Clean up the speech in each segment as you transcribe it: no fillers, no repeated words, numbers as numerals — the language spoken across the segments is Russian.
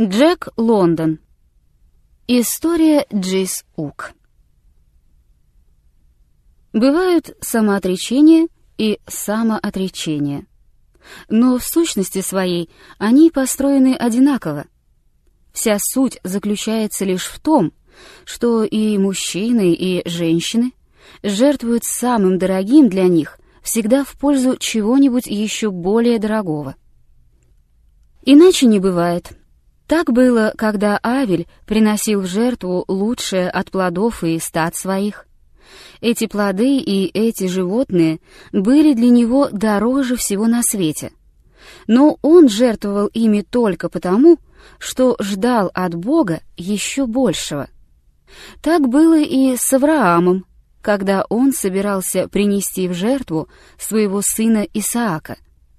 Джек Лондон. История Джис-Ук. Бывают самоотречение и самоотречение, но в сущности своей они построены одинаково. Вся суть заключается лишь в том, что и мужчины, и женщины жертвуют самым дорогим для них всегда в пользу чего-нибудь еще более дорогого. Иначе не бывает. Так было, когда Авель приносил в жертву лучшее от плодов и стад своих. Эти плоды и эти животные были для него дороже всего на свете. Но он жертвовал ими только потому, что ждал от Бога еще большего. Так было и с Авраамом, когда он собирался принести в жертву своего сына Исаака.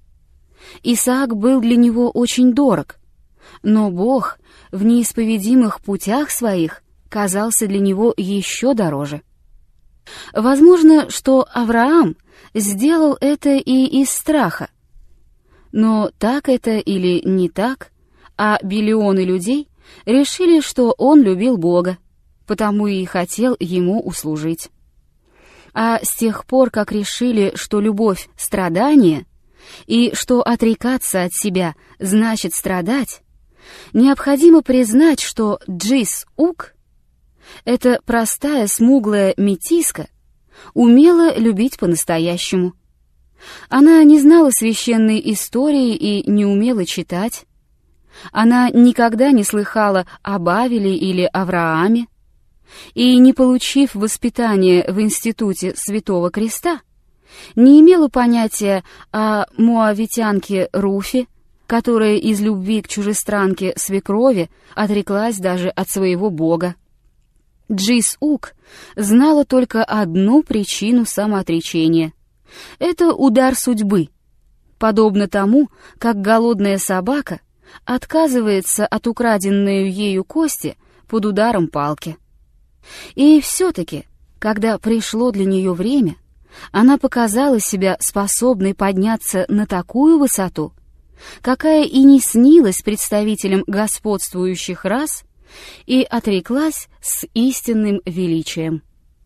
Исаак был для него очень дорог, но Бог в неисповедимых путях своих казался для него еще дороже. Возможно, что Авраам сделал это и из страха. Но так это или не так, а биллионы людей решили, что он любил Бога, потому и хотел ему услужить. А с тех пор, как решили, что любовь — страдание, и что отрекаться от себя значит страдать, необходимо признать, что Джис-Ук, эта простая смуглая метиска, умела любить по-настоящему. Она не знала священной истории и не умела читать. Она никогда не слыхала об Авеле или Аврааме, и, не получив воспитания в институте Святого Креста, не имела понятия о моавитянке Руфе, которая из любви к чужестранке свекрови отреклась даже от своего бога. Джис-Ук знала только одну причину самоотречения. Это удар судьбы, подобно тому, как голодная собака отказывается от украденной ею кости под ударом палки. И все-таки, когда пришло для нее время, она показала себя способной подняться на такую высоту, какая и не снилась представителям господствующих рас, и отреклась с истинным величием.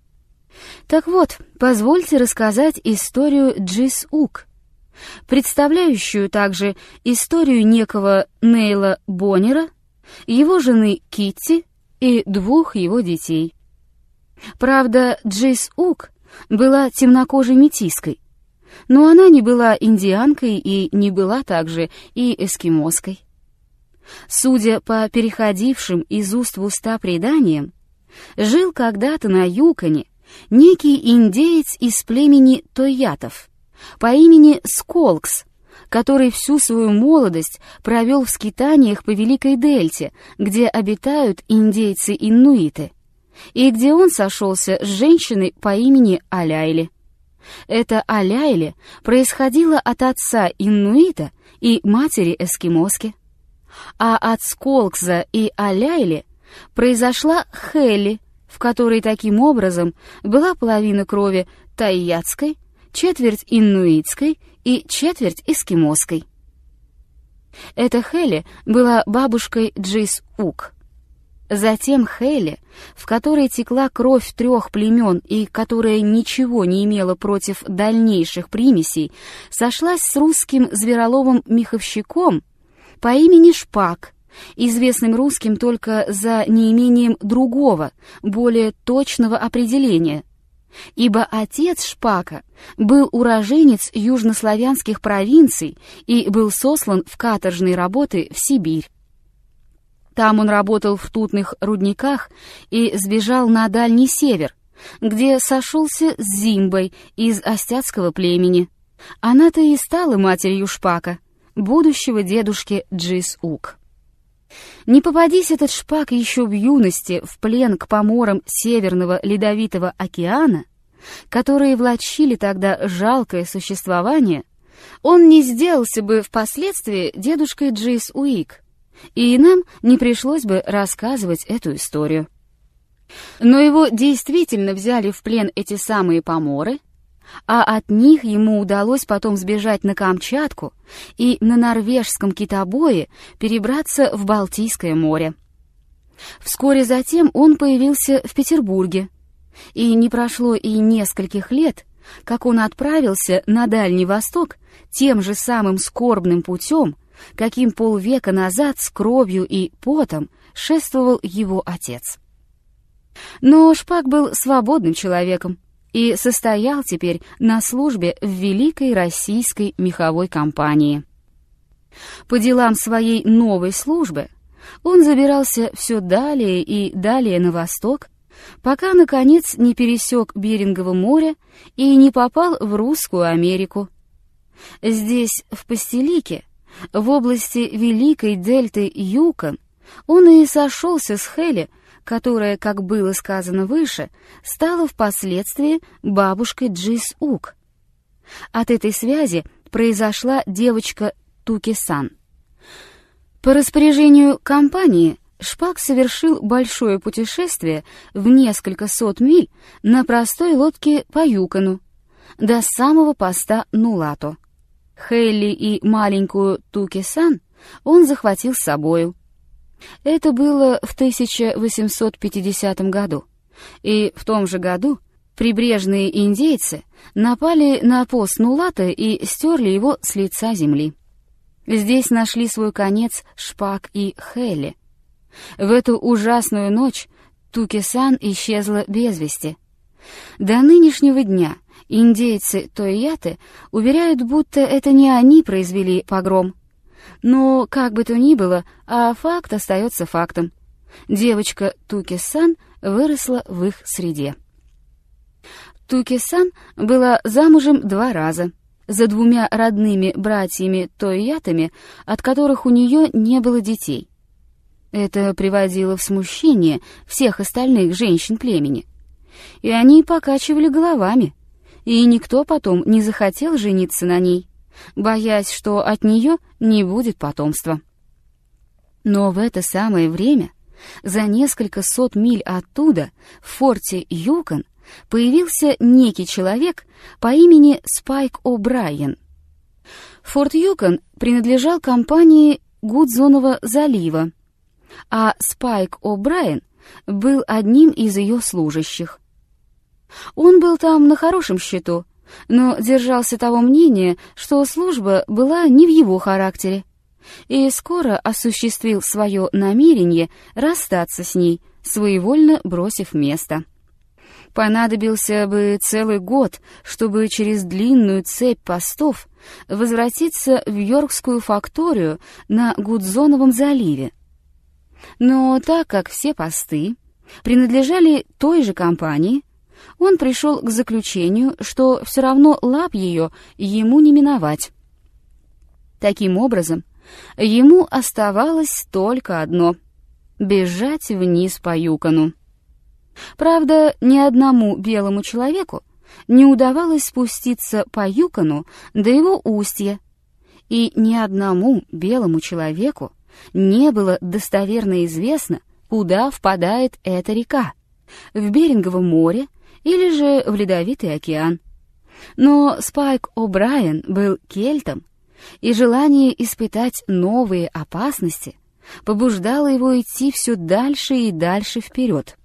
Так вот, позвольте рассказать историю Джис-Ук, представляющую также историю некого Нейла Боннера, его жены Китти и двух его детей. Правда, Джис-Ук была темнокожей метиской, но она не была индианкой и не была также и эскимоской. Судя по переходившим из уст в уста преданиям, жил когда-то на Юконе некий индеец из племени Тойятов по имени Сколкс, который всю свою молодость провел в скитаниях по Великой Дельте, где обитают индейцы-иннуиты, и где он сошелся с женщиной по имени Аляйли. Эта Аляйли происходила от отца иннуита и матери эскимоски, а от Сколкса и Аляйли произошла Хелли, в которой таким образом была половина крови тойятской, четверть иннуитской и четверть эскимоской. Эта Хелли была бабушкой Джис-Ук. Затем Хелли, в которой текла кровь трех племен и которая ничего не имела против дальнейших примесей, сошлась с русским звероловом-меховщиком по имени Шпак, известным русским только за неимением другого, более точного определения, ибо отец Шпака был уроженец южнославянских провинций и был сослан в каторжные работы в Сибирь. Там он работал в ртутных рудниках и сбежал на Дальний Север, где сошелся с Зимбой из остяцкого племени. Она-то и стала матерью Шпака, будущего дедушки Джис-Ук. Не попадись этот Шпак еще в юности в плен к поморам Северного Ледовитого океана, которые влачили тогда жалкое существование, он не сделался бы впоследствии дедушкой Джис-Уик, и нам не пришлось бы рассказывать эту историю. Но его действительно взяли в плен эти самые поморы, а от них ему удалось потом сбежать на Камчатку и на норвежском китобое перебраться в Балтийское море. Вскоре затем он появился в Петербурге, и не прошло и нескольких лет, как он отправился на Дальний Восток тем же самым скорбным путем, каким полвека назад с кровью и потом шествовал его отец. Но Шпак был свободным человеком и состоял теперь на службе в Великой Российской меховой компании. По делам своей новой службы он забирался все далее и далее на восток, пока, наконец, не пересек Берингово море и не попал в Русскую Америку. Здесь, в Пастелике, в области Великой Дельты Юкон, он и сошелся с Хелли, которая, как было сказано выше, стала впоследствии бабушкой Джис-Ук. От этой связи произошла девочка Туки-сан. По распоряжению компании Шпак совершил большое путешествие в несколько сот миль на простой лодке по Юкону до самого поста Нулато. Хелли и маленькую Туки-сан он захватил с собою. Это было в 1850 году, и в том же году прибрежные индейцы напали на пост Нулато и стерли его с лица земли. Здесь нашли свой конец Шпак и Хелли. В эту ужасную ночь Туки-сан исчезла без вести. До нынешнего дня индейцы Тойяты уверяют, будто это не они произвели погром. Но, как бы то ни было, а факт остается фактом. Девочка Туки-сан выросла в их среде. Туки-сан была замужем 2 раза, за 2 родными братьями Тойятами, от которых у нее не было детей. Это приводило в смущение всех остальных женщин племени. И они покачивали головами, и никто потом не захотел жениться на ней, боясь, что от нее не будет потомства. Но в это самое время, за несколько сот миль оттуда, в форте Юкон, появился некий человек по имени Спайк О'Брайен. Форт Юкон принадлежал компании Гудзонова залива, а Спайк О'Брайен был одним из ее служащих. Он был там на хорошем счету, но держался того мнения, что служба была не в его характере, и скоро осуществил свое намерение расстаться с ней, своевольно бросив место. Понадобился бы целый год, чтобы через длинную цепь постов возвратиться в Йоркскую факторию на Гудзоновом заливе. Но так как все посты принадлежали той же компании, он пришел к заключению, что все равно лап ее ему не миновать. Таким образом, ему оставалось только одно — бежать вниз по Юкону. Правда, ни одному белому человеку не удавалось спуститься по Юкону до его устья, и ни одному белому человеку не было достоверно известно, куда впадает эта река — в Берингово море или же в Ледовитый океан. Но Спайк О'Брайен был кельтом, и желание испытать новые опасности побуждало его идти все дальше и дальше вперед.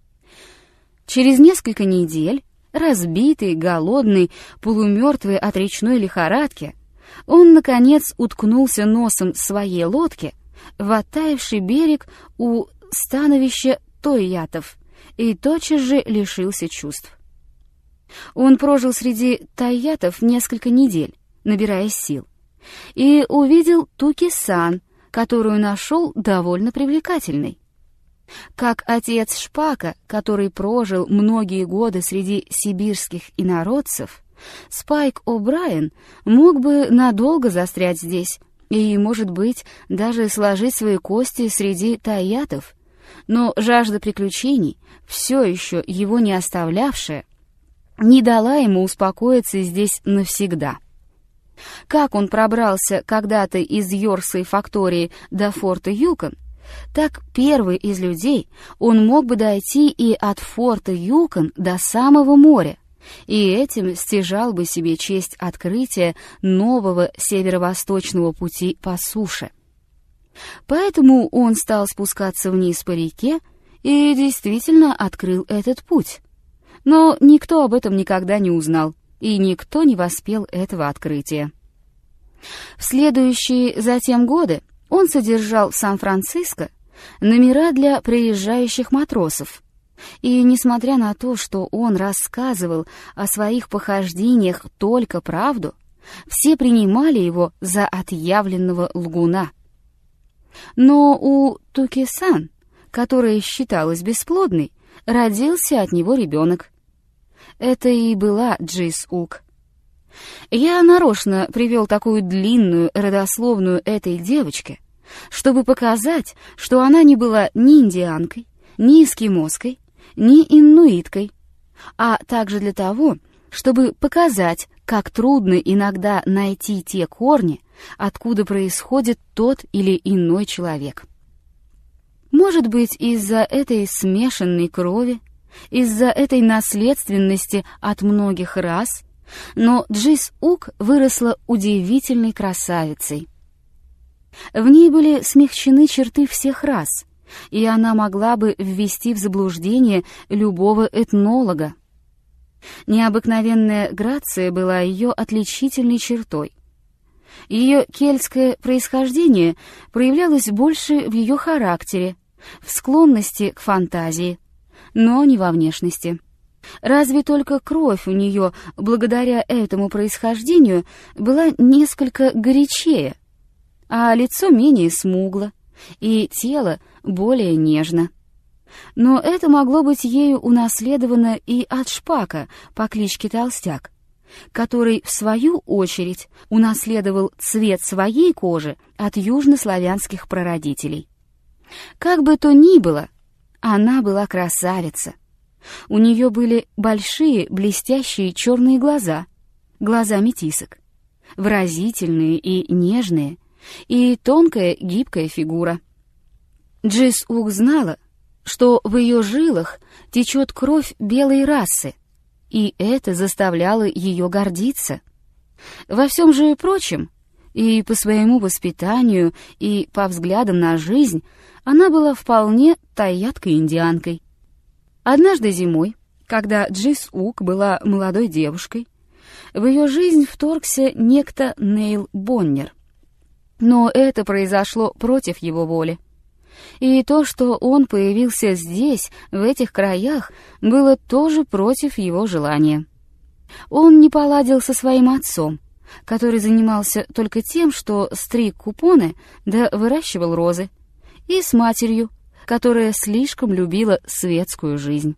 Через несколько недель, разбитый, голодный, полумертвый от речной лихорадки, он, наконец, уткнулся носом своей лодки в оттаивший берег у становища Тойятов и тотчас же лишился чувств. Он прожил среди Тойятов несколько недель, набирая сил, и увидел Туки-сан, которую нашел довольно привлекательной. Как отец Шпака, который прожил многие годы среди сибирских инородцев, Спайк О'Брайен мог бы надолго застрять здесь и, может быть, даже сложить свои кости среди тойятов, но жажда приключений, все еще его не оставлявшая, не дала ему успокоиться здесь навсегда. Как он пробрался когда-то из Йоркской фактории до форта Юкон, так первый из людей он мог бы дойти и от форта Юкон до самого моря, и этим стяжал бы себе честь открытия нового северо-восточного пути по суше. Поэтому он стал спускаться вниз по реке и действительно открыл этот путь. Но никто об этом никогда не узнал, и никто не воспел этого открытия. В следующие затем годы он содержал в Сан-Франциско номера для приезжающих матросов, и, несмотря на то, что он рассказывал о своих похождениях только правду, все принимали его за отъявленного лгуна. Но у Туки-сан, которая считалась бесплодной, родился от него ребенок. Это и была Джис-ук. Я нарочно привел такую длинную родословную этой девочки, чтобы показать, что она не была ни индианкой, ни эскимоской, ни иннуиткой, а также для того, чтобы показать, как трудно иногда найти те корни, откуда происходит тот или иной человек. Может быть, из-за этой смешанной крови, из-за этой наследственности от многих рас, но Джис-ук выросла удивительной красавицей. В ней были смягчены черты всех рас, и она могла бы ввести в заблуждение любого этнолога. Необыкновенная грация была ее отличительной чертой. Ее кельтское происхождение проявлялось больше в ее характере, в склонности к фантазии, но не во внешности. Разве только кровь у нее, благодаря этому происхождению, была несколько горячее, а лицо менее смугло, и тело более нежно. Но это могло быть ею унаследовано и от Шпака по кличке Толстяк, который, в свою очередь, унаследовал цвет своей кожи от южнославянских прародителей. Как бы то ни было, она была красавица. У нее были большие блестящие черные глаза, глаза метисок, выразительные и нежные, и тонкая гибкая фигура. Джис-ук знала, что в ее жилах течет кровь белой расы, и это заставляло ее гордиться. Во всем же прочем, и по своему воспитанию, и по взглядам на жизнь, она была вполне тайяткой-индианкой. Однажды зимой, когда Джис-ук была молодой девушкой, в ее жизнь вторгся некто Нейл Боннер. Но это произошло против его воли. И то, что он появился здесь, в этих краях, было тоже против его желания. Он не поладил со своим отцом, который занимался только тем, что стриг купоны да выращивал розы, и с матерью, которая слишком любила светскую жизнь.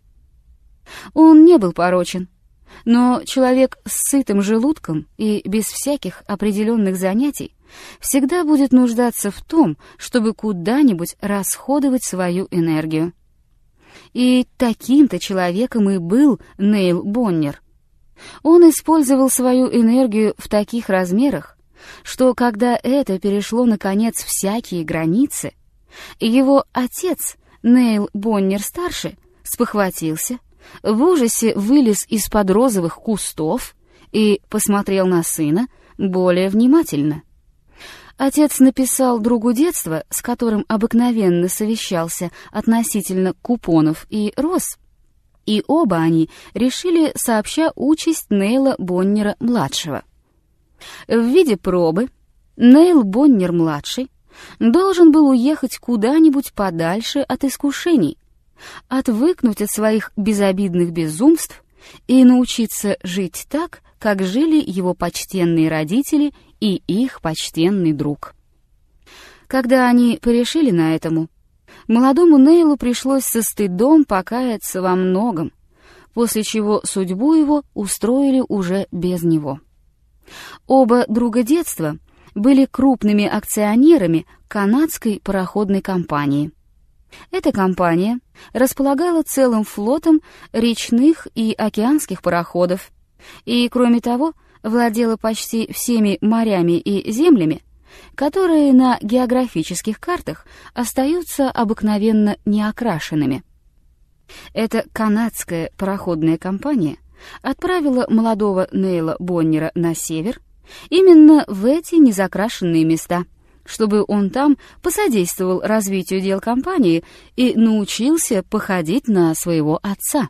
Он не был порочен, но человек с сытым желудком и без всяких определенных занятий всегда будет нуждаться в том, чтобы куда-нибудь расходовать свою энергию. И таким-то человеком и был Нейл Боннер. Он использовал свою энергию в таких размерах, что когда это перешло, наконец, всякие границы, его отец, Нейл Боннер-старший, спохватился, в ужасе вылез из-под розовых кустов и посмотрел на сына более внимательно. Отец написал другу детства, с которым обыкновенно совещался относительно купонов и роз, и оба они решили сообща участь Нейла Боннера-младшего. В виде пробы Нейл Боннер-младший должен был уехать куда-нибудь подальше от искушений, отвыкнуть от своих безобидных безумств и научиться жить так, как жили его почтенные родители и их почтенный друг. Когда они порешили на этому, молодому Нейлу пришлось со стыдом покаяться во многом, после чего судьбу его устроили уже без него. Оба друга детства были крупными акционерами канадской пароходной компании. Эта компания располагала целым флотом речных и океанских пароходов, и, кроме того, владела почти всеми морями и землями, которые на географических картах остаются обыкновенно неокрашенными. Эта канадская пароходная компания отправила молодого Нейла Боннера на север, именно в эти незакрашенные места, чтобы он там посодействовал развитию дел компании и научился походить на своего отца.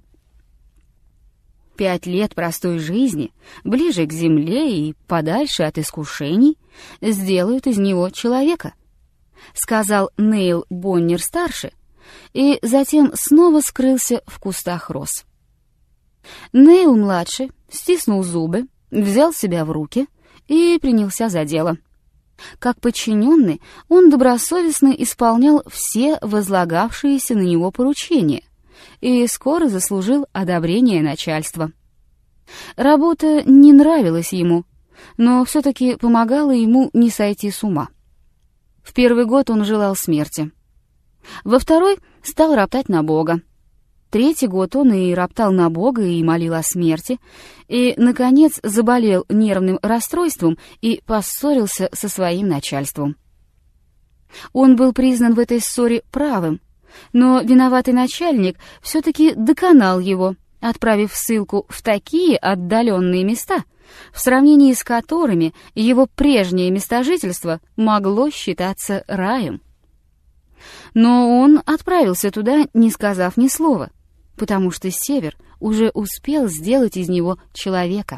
5 лет простой жизни, ближе к земле и подальше от искушений, сделают из него человека, сказал Нейл Боннер-старший, и затем снова скрылся в кустах роз. Нейл-младший стиснул зубы, взял себя в руки и принялся за дело. Как подчиненный, он добросовестно исполнял все возлагавшиеся на него поручения и скоро заслужил одобрение начальства. Работа не нравилась ему, но все-таки помогала ему не сойти с ума. В первый год он желал смерти. Во второй стал роптать на Бога. 3-й год он и роптал на Бога, и молил о смерти, и, наконец, заболел нервным расстройством и поссорился со своим начальством. Он был признан в этой ссоре правым, но виноватый начальник все-таки доконал его, отправив ссылку в такие отдаленные места, в сравнении с которыми его прежнее место жительства могло считаться раем. Но он отправился туда, не сказав ни слова, потому что Север уже успел сделать из него человека.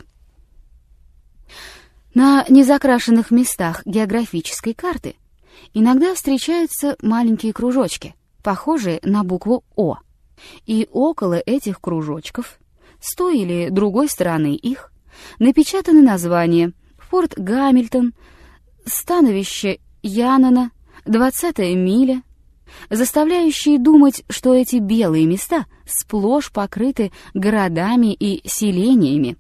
На незакрашенных местах географической карты иногда встречаются маленькие кружочки, похожие на букву «О», и около этих кружочков, с той или другой стороны их, напечатаны названия «Форт Гамильтон», «Становище Янона», «20-я миля», заставляющие думать, что эти белые места сплошь покрыты городами и селениями.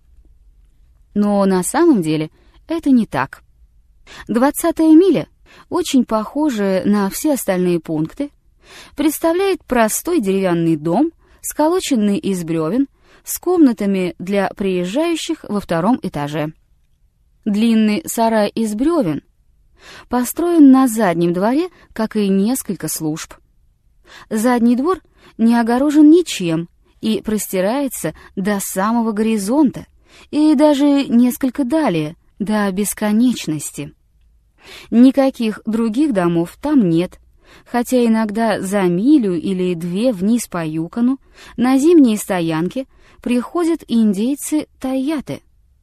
Но на самом деле это не так. 20-я миля, очень похожая на все остальные пункты, представляет простой деревянный дом, сколоченный из бревен, с комнатами для приезжающих во 2-м этаже. Длинный сарай из бревен построен на заднем дворе, как и несколько служб. Задний двор не огорожен ничем и простирается до самого горизонта и даже несколько далее, до бесконечности. Никаких других домов там нет, хотя иногда за милю или 2 вниз по Юкону на зимние стоянки приходят индейцы-тайяты.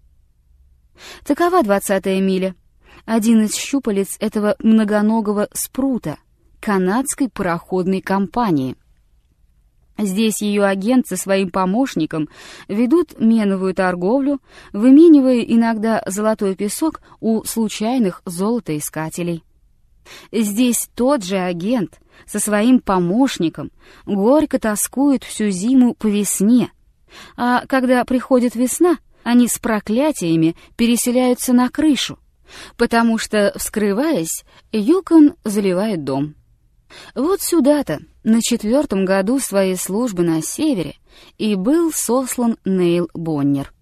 Такова 20-я миля, один из щупалец этого многоногого спрута, канадской пароходной компании. Здесь ее агент со своим помощником ведут меновую торговлю, выменивая иногда золотой песок у случайных золотоискателей. Здесь тот же агент со своим помощником горько тоскует всю зиму по весне, а когда приходит весна, они с проклятиями переселяются на крышу, потому что, вскрываясь, Юкон заливает дом. Вот сюда-то, на 4-м году своей службы на севере, и был сослан Нейл Боннер.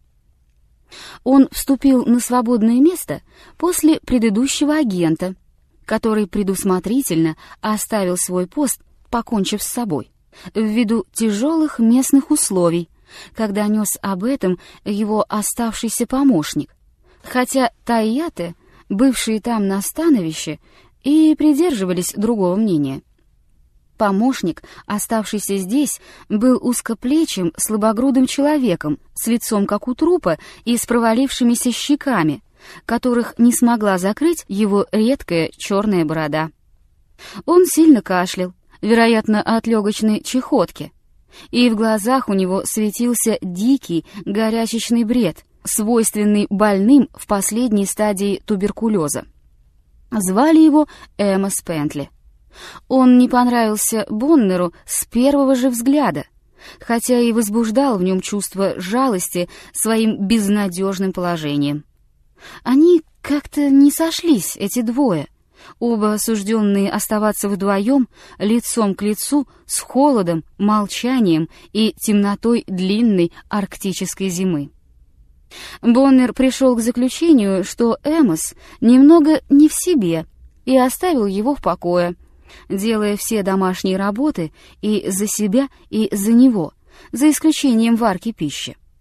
Он вступил на свободное место после предыдущего агента, который предусмотрительно оставил свой пост, покончив с собой, ввиду тяжелых местных условий, когда нес об этом его оставшийся помощник, хотя тайяты, бывшие там на становище, и придерживались другого мнения. Помощник, оставшийся здесь, был узкоплечим, слабогрудым человеком, с лицом как у трупа и с провалившимися щеками, которых не смогла закрыть его редкая черная борода. Он сильно кашлял, вероятно, от легочной чахотки, и в глазах у него светился дикий горячечный бред, свойственный больным в последней стадии туберкулеза. Звали его Эмос Пентли. Он не понравился Боннеру с первого же взгляда, хотя и возбуждал в нем чувство жалости своим безнадежным положением. Они как-то не сошлись, эти двое, оба осужденные оставаться вдвоем, лицом к лицу, с холодом, молчанием и темнотой длинной арктической зимы. Боннер пришел к заключению, что Эмос немного не в себе, и оставил его в покое, делая все домашние работы и за себя, и за него, за исключением варки пищи.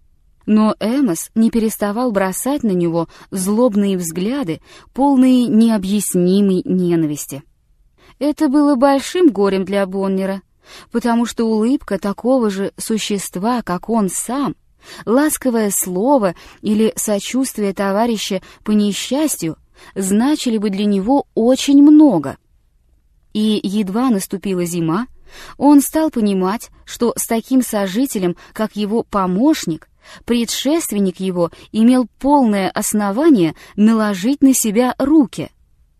Но Эмос не переставал бросать на него злобные взгляды, полные необъяснимой ненависти. Это было большим горем для Боннера, потому что улыбка такого же существа, как он сам, ласковое слово или сочувствие товарища по несчастью значили бы для него очень много. И едва наступила зима, он стал понимать, что с таким сожителем, как его помощник, предшественник его имел полное основание наложить на себя руки.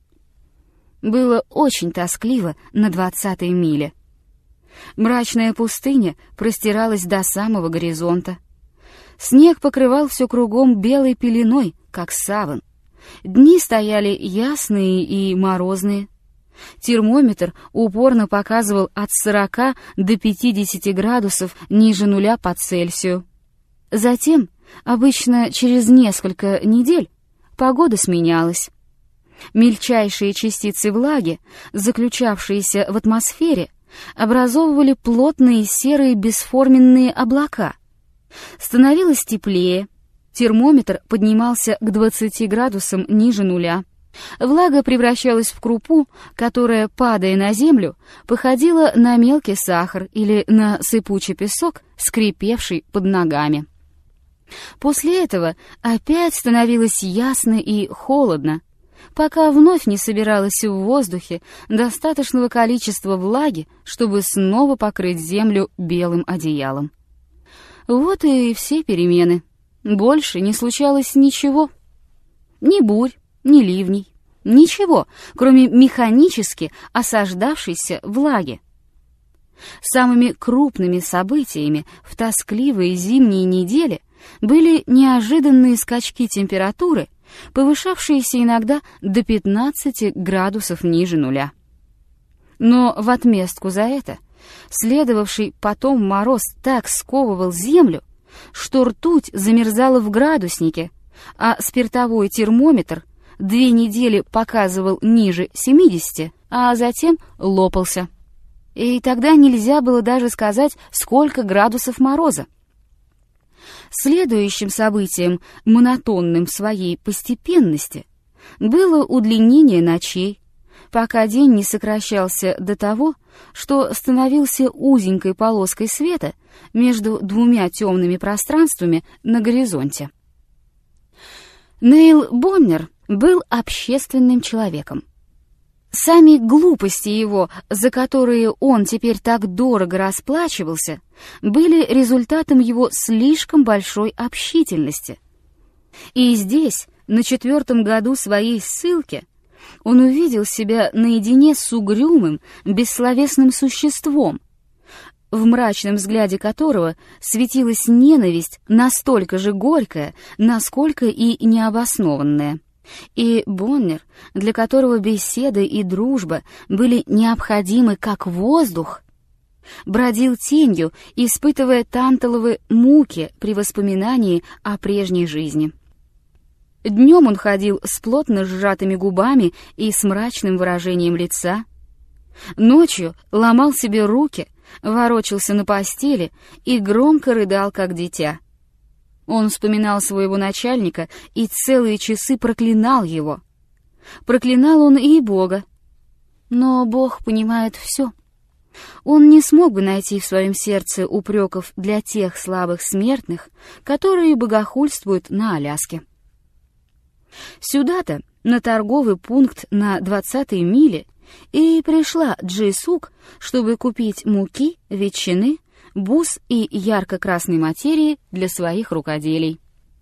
Было очень тоскливо на 20-й миле. Мрачная пустыня простиралась до самого горизонта. Снег покрывал все кругом белой пеленой, как саван. Дни стояли ясные и морозные. Термометр упорно показывал от 40 до 50 градусов ниже нуля по Цельсию. Затем, обычно через несколько недель, погода сменялась. Мельчайшие частицы влаги, заключавшиеся в атмосфере, образовывали плотные серые бесформенные облака. Становилось теплее, термометр поднимался к 20 градусам ниже нуля. Влага превращалась в крупу, которая, падая на землю, походила на мелкий сахар или на сыпучий песок, скрипевший под ногами. После этого опять становилось ясно и холодно, пока вновь не собиралось в воздухе достаточного количества влаги, чтобы снова покрыть землю белым одеялом. Вот и все перемены. Больше не случалось ничего. Ни бурь, ни ливней, ничего, кроме механически осаждавшейся влаги. Самыми крупными событиями в тоскливые зимние недели были неожиданные скачки температуры, повышавшиеся иногда до 15 градусов ниже нуля. Но в отместку за это следовавший потом мороз так сковывал землю, что ртуть замерзала в градуснике, а спиртовой термометр 2 недели показывал ниже 70, а затем лопался. И тогда нельзя было даже сказать, сколько градусов мороза. Следующим событием, монотонным в своей постепенности, было удлинение ночей, пока день не сокращался до того, что становился узенькой полоской света между 2 темными пространствами на горизонте. Нейл Боннер был общественным человеком. Сами глупости его, за которые он теперь так дорого расплачивался, были результатом его слишком большой общительности. И здесь, на 4-м году своей ссылки, он увидел себя наедине с угрюмым, бессловесным существом, в мрачном взгляде которого светилась ненависть настолько же горькая, насколько и необоснованная. И Боннер, для которого беседа и дружба были необходимы как воздух, бродил тенью, испытывая танталовые муки при воспоминании о прежней жизни. Днем он ходил с плотно сжатыми губами и с мрачным выражением лица. Ночью ломал себе руки, ворочался на постели и громко рыдал, как дитя. Он вспоминал своего начальника и целые часы проклинал его. Проклинал он и Бога. Но Бог понимает все. Он не смог бы найти в своем сердце упреков для тех слабых смертных, которые богохульствуют на Аляске. Сюда-то, на торговый пункт на 20-й миле, и пришла Джи Сук, чтобы купить муки, ветчины, бус и ярко-красной материи для своих рукоделий.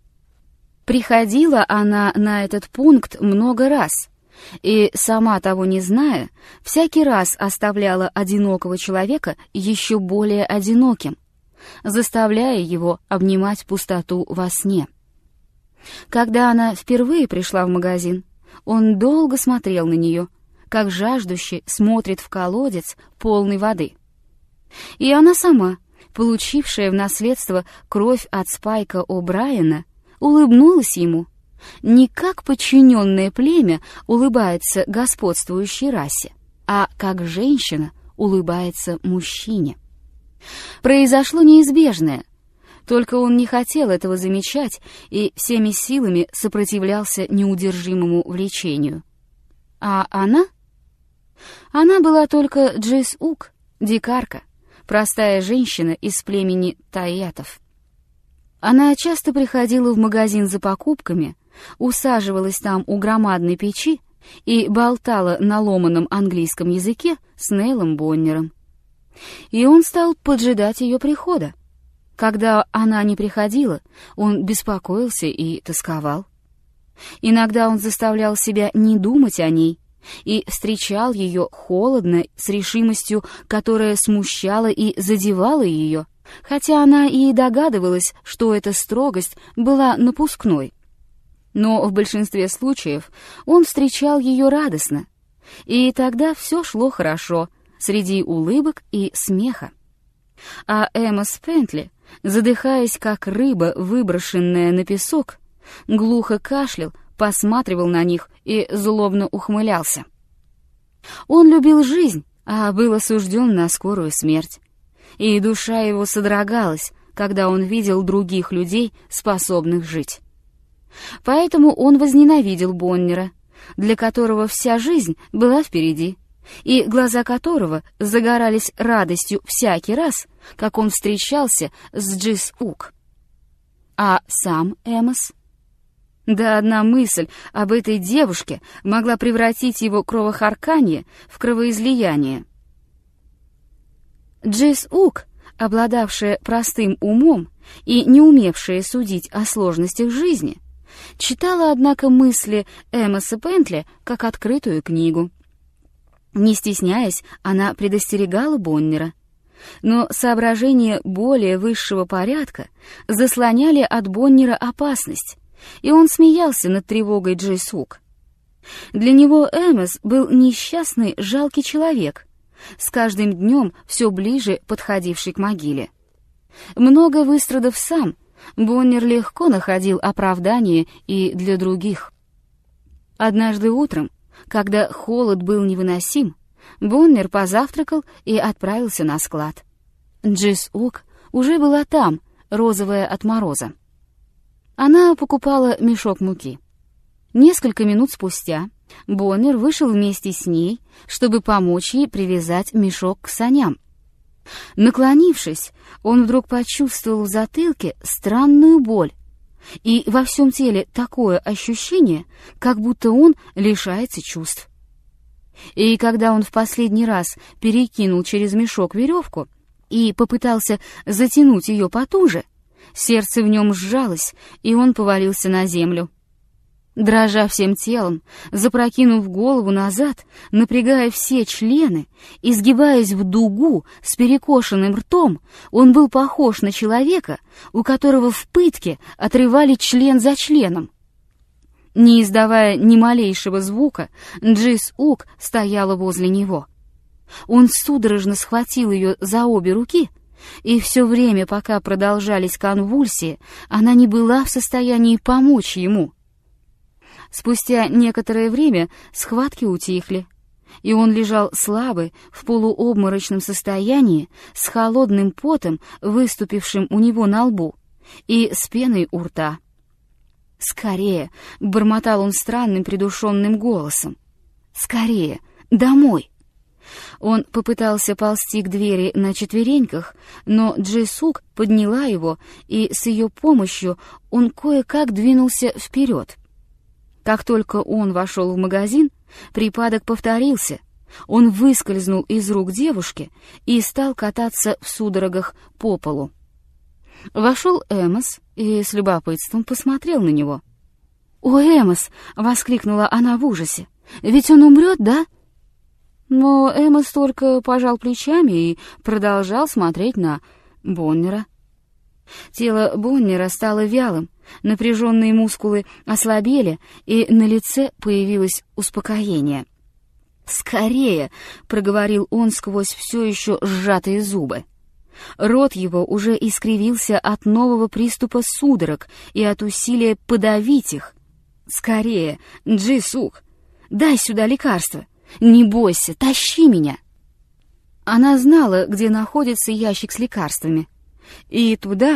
Приходила она на этот пункт много раз, и, сама того не зная, всякий раз оставляла одинокого человека еще более одиноким, заставляя его обнимать пустоту во сне. Когда она впервые пришла в магазин, он долго смотрел на нее, как жаждущий смотрит в колодец, полный воды. И она сама, получившая в наследство кровь от Спайка О'Брайена, улыбнулась ему, не как подчиненное племя улыбается господствующей расе, а как женщина улыбается мужчине. Произошло неизбежное. Только он не хотел этого замечать и всеми силами сопротивлялся неудержимому влечению. А она? Она была только Джейс Ук, дикарка, простая женщина из племени Тайятов. Она часто приходила в магазин за покупками, усаживалась там у громадной печи и болтала на ломаном английском языке с Нейлом Боннером. И он стал поджидать ее прихода. Когда она не приходила, он беспокоился и тосковал. Иногда он заставлял себя не думать о ней и встречал ее холодно, с решимостью, которая смущала и задевала ее, хотя она и догадывалась, что эта строгость была напускной. Но в большинстве случаев он встречал ее радостно, и тогда все шло хорошо, среди улыбок и смеха. А Эмос Пентли, задыхаясь, как рыба, выброшенная на песок, глухо кашлял, посматривал на них и злобно ухмылялся. Он любил жизнь, а был осужден на скорую смерть, и душа его содрогалась, когда он видел других людей, способных жить. Поэтому он возненавидел Боннера, для которого вся жизнь была впереди, и глаза которого загорались радостью всякий раз, как он встречался с Джейс Ук. А сам Эмос? Да одна мысль об этой девушке могла превратить его кровохарканье в кровоизлияние. Джейс Ук, обладавшая простым умом и не умевшая судить о сложностях жизни, читала, однако, мысли Эмоса Пентли как открытую книгу. Не стесняясь, она предостерегала Боннера, но соображения более высшего порядка заслоняли от Боннера опасность, и он смеялся над тревогой Джейс Ук. Для него Эмос был несчастный, жалкий человек, с каждым днем все ближе подходивший к могиле. Много выстрадав сам, Боннер легко находил оправдание и для других. Однажды утром, когда холод был невыносим, Боннер позавтракал и отправился на склад. Джейс Ук уже была там, розовая от мороза. Она покупала мешок муки. Несколько минут спустя Боннер вышел вместе с ней, чтобы помочь ей привязать мешок к саням. Наклонившись, он вдруг почувствовал в затылке странную боль и во всем теле такое ощущение, как будто он лишается чувств. И когда он в последний раз перекинул через мешок веревку и попытался затянуть ее потуже, сердце в нем сжалось, и он повалился на землю. Дрожа всем телом, запрокинув голову назад, напрягая все члены, изгибаясь в дугу с перекошенным ртом, он был похож на человека, у которого в пытке отрывали член за членом. Не издавая ни малейшего звука, Джейс Ук стояла возле него. Он судорожно схватил ее за обе руки, и все время, пока продолжались конвульсии, она не была в состоянии помочь ему. Спустя некоторое время схватки утихли, и он лежал слабый, в полуобморочном состоянии, с холодным потом, выступившим у него на лбу, и с пеной у рта. «Скорее!» — бормотал он странным придушенным голосом. «Скорее! Домой!» Он попытался ползти к двери на четвереньках, но Джейс Ук подняла его, и с ее помощью он кое-как двинулся вперед. Как только он вошел в магазин, припадок повторился. Он выскользнул из рук девушки и стал кататься в судорогах по полу. Вошел Эмос и с любопытством посмотрел на него. «О, Эмос!» — воскликнула она в ужасе. «Ведь он умрет, да?» Но Эмос только пожал плечами и продолжал смотреть на Боннера. Тело Боннера стало вялым, напряженные мускулы ослабели, и на лице появилось успокоение. «Скорее!» — проговорил он сквозь все еще сжатые зубы. Рот его уже искривился от нового приступа судорог и от усилия подавить их. «Скорее, Джейс Ук! Дай сюда лекарство! Не бойся, тащи меня!» Она знала, где находится ящик с лекарствами, и туда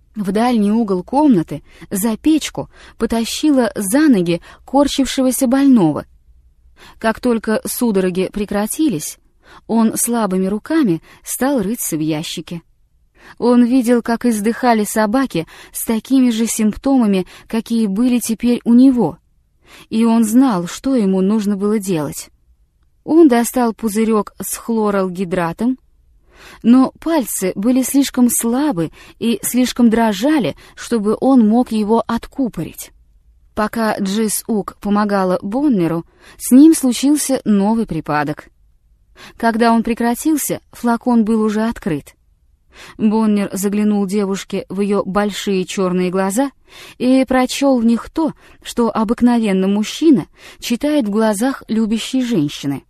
В дальний угол комнаты, за печку, потащила за ноги корчившегося больного. Как только судороги прекратились, он слабыми руками стал рыться в ящике. Он видел, как издыхали собаки с такими же симптомами, какие были теперь у него, и он знал, что ему нужно было делать. Он достал пузырек с хлоралгидратом, но пальцы были слишком слабы и слишком дрожали, чтобы он мог его откупорить. Пока Джесс Ук помогала Боннеру, с ним случился новый припадок. Когда он прекратился, флакон был уже открыт. Боннер заглянул девушке в ее большие черные глаза и прочел в них то, что обыкновенно мужчина читает в глазах любящей женщины.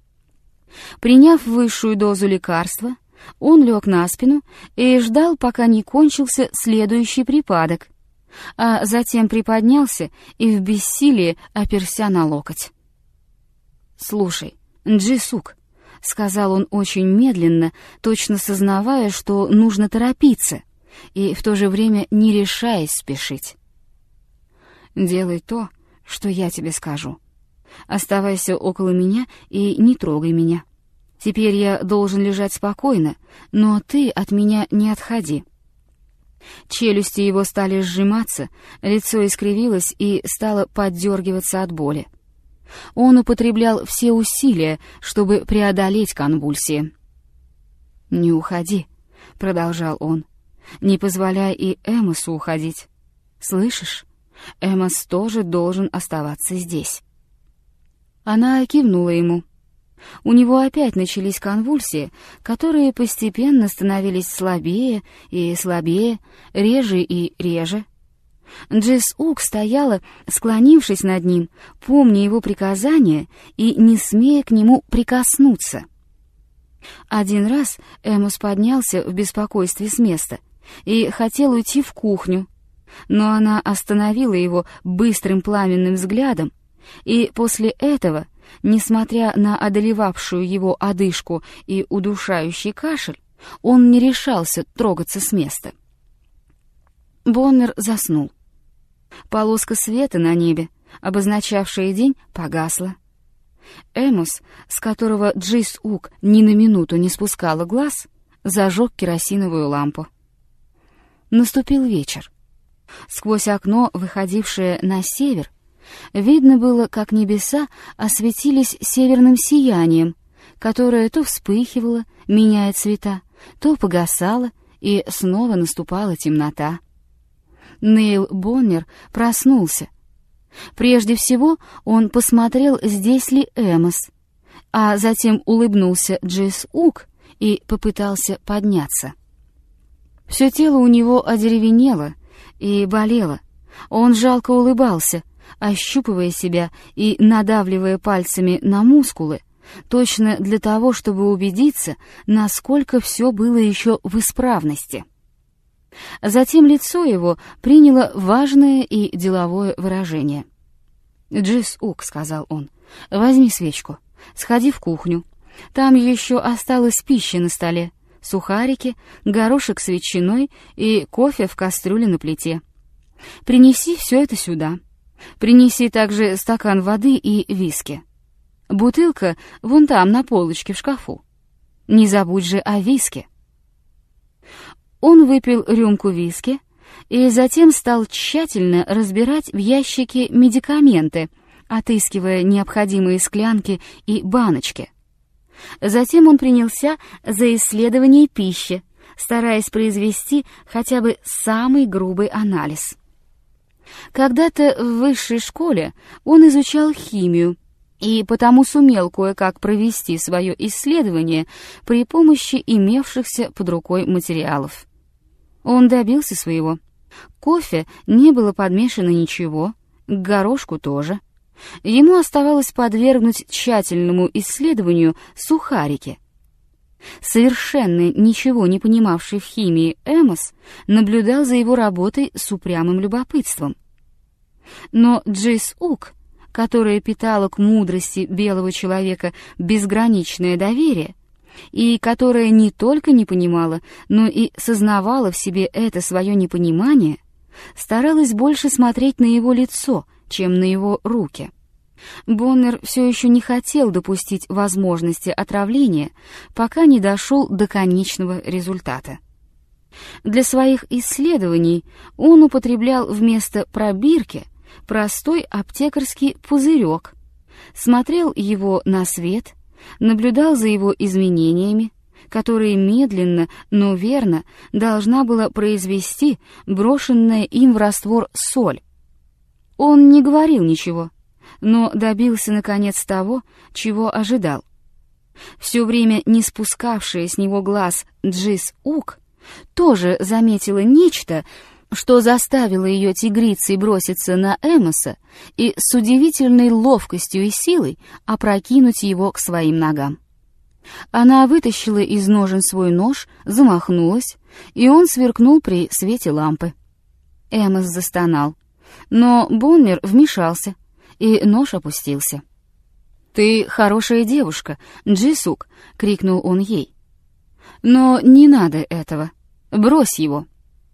Приняв высшую дозу лекарства, он лег на спину и ждал, пока не кончился следующий припадок, а затем приподнялся и в бессилии оперся на локоть. «Слушай, Джисук», — сказал он очень медленно, точно сознавая, что нужно торопиться, и в то же время не решаясь спешить. «Делай то, что я тебе скажу. Оставайся около меня и не трогай меня. Теперь я должен лежать спокойно, но ты от меня не отходи». Челюсти его стали сжиматься, лицо искривилось и стало поддергиваться от боли. Он употреблял все усилия, чтобы преодолеть конвульсии. «Не уходи», — продолжал он, — «не позволяй и Эмосу уходить. Слышишь? Эмос тоже должен оставаться здесь». Она кивнула ему. У него опять начались конвульсии, которые постепенно становились слабее и слабее, реже и реже. Джесс Ук стояла, склонившись над ним, помня его приказания и не смея к нему прикоснуться. Один раз Эмос поднялся в беспокойстве с места и хотел уйти в кухню, но она остановила его быстрым пламенным взглядом, и после этого, несмотря на одолевавшую его одышку и удушающий кашель, он не решался трогаться с места. Боннер заснул. Полоска света на небе, обозначавшая день, погасла. Эмос, с которого Джесс Ук ни на минуту не спускала глаз, зажег керосиновую лампу. Наступил вечер. Сквозь окно, выходившее на север, видно было, как небеса осветились северным сиянием, которое то вспыхивало, меняя цвета, то погасало, и снова наступала темнота. Нейл Боннер проснулся. Прежде всего он посмотрел, здесь ли Эмос, а затем улыбнулся Джесс Ук и попытался подняться. Все тело у него одеревенело и болело. Он жалко улыбался, ощупывая себя и надавливая пальцами на мускулы, точно для того, чтобы убедиться, насколько все было еще в исправности. Затем лицо его приняло важное и деловое выражение. «Джесс Ук», — сказал он, — «возьми свечку, сходи в кухню. Там еще осталась пища на столе, сухарики, горошек с ветчиной и кофе в кастрюле на плите. Принеси все это сюда. Принеси также стакан воды и виски. Бутылка вон там на полочке в шкафу. Не забудь же о виске». Он выпил рюмку виски и затем стал тщательно разбирать в ящике медикаменты, отыскивая необходимые склянки и баночки. Затем он принялся за исследование пищи, стараясь произвести хотя бы самый грубый анализ. Когда-то в высшей школе он изучал химию и потому сумел кое-как провести свое исследование при помощи имевшихся под рукой материалов. Он добился своего. К кофе не было подмешано ничего, к горошку тоже. Ему оставалось подвергнуть тщательному исследованию сухарики. Совершенно ничего не понимавший в химии Эмос наблюдал за его работой с упрямым любопытством. Но Джесс Ук, которая питала к мудрости белого человека безграничное доверие, и которая не только не понимала, но и сознавала в себе это свое непонимание, старалась больше смотреть на его лицо, чем на его руки. Боннер все еще не хотел допустить возможности отравления, пока не дошел до конечного результата. Для своих исследований он употреблял вместо пробирки простой аптекарский пузырек, смотрел его на свет, наблюдал за его изменениями, которые медленно, но верно должна была произвести брошенная им в раствор соль. Он не говорил ничего, но добился, наконец, того, чего ожидал. Все время не спускавшая с него глаз Джис Ук тоже заметила нечто, что заставило ее тигрицей броситься на Эмоса и с удивительной ловкостью и силой опрокинуть его к своим ногам. Она вытащила из ножен свой нож, замахнулась, и он сверкнул при свете лампы. Эмос застонал, но Боннер вмешался, и нож опустился. «Ты хорошая девушка, Джисук!» — крикнул он ей. «Но не надо этого. Брось его!»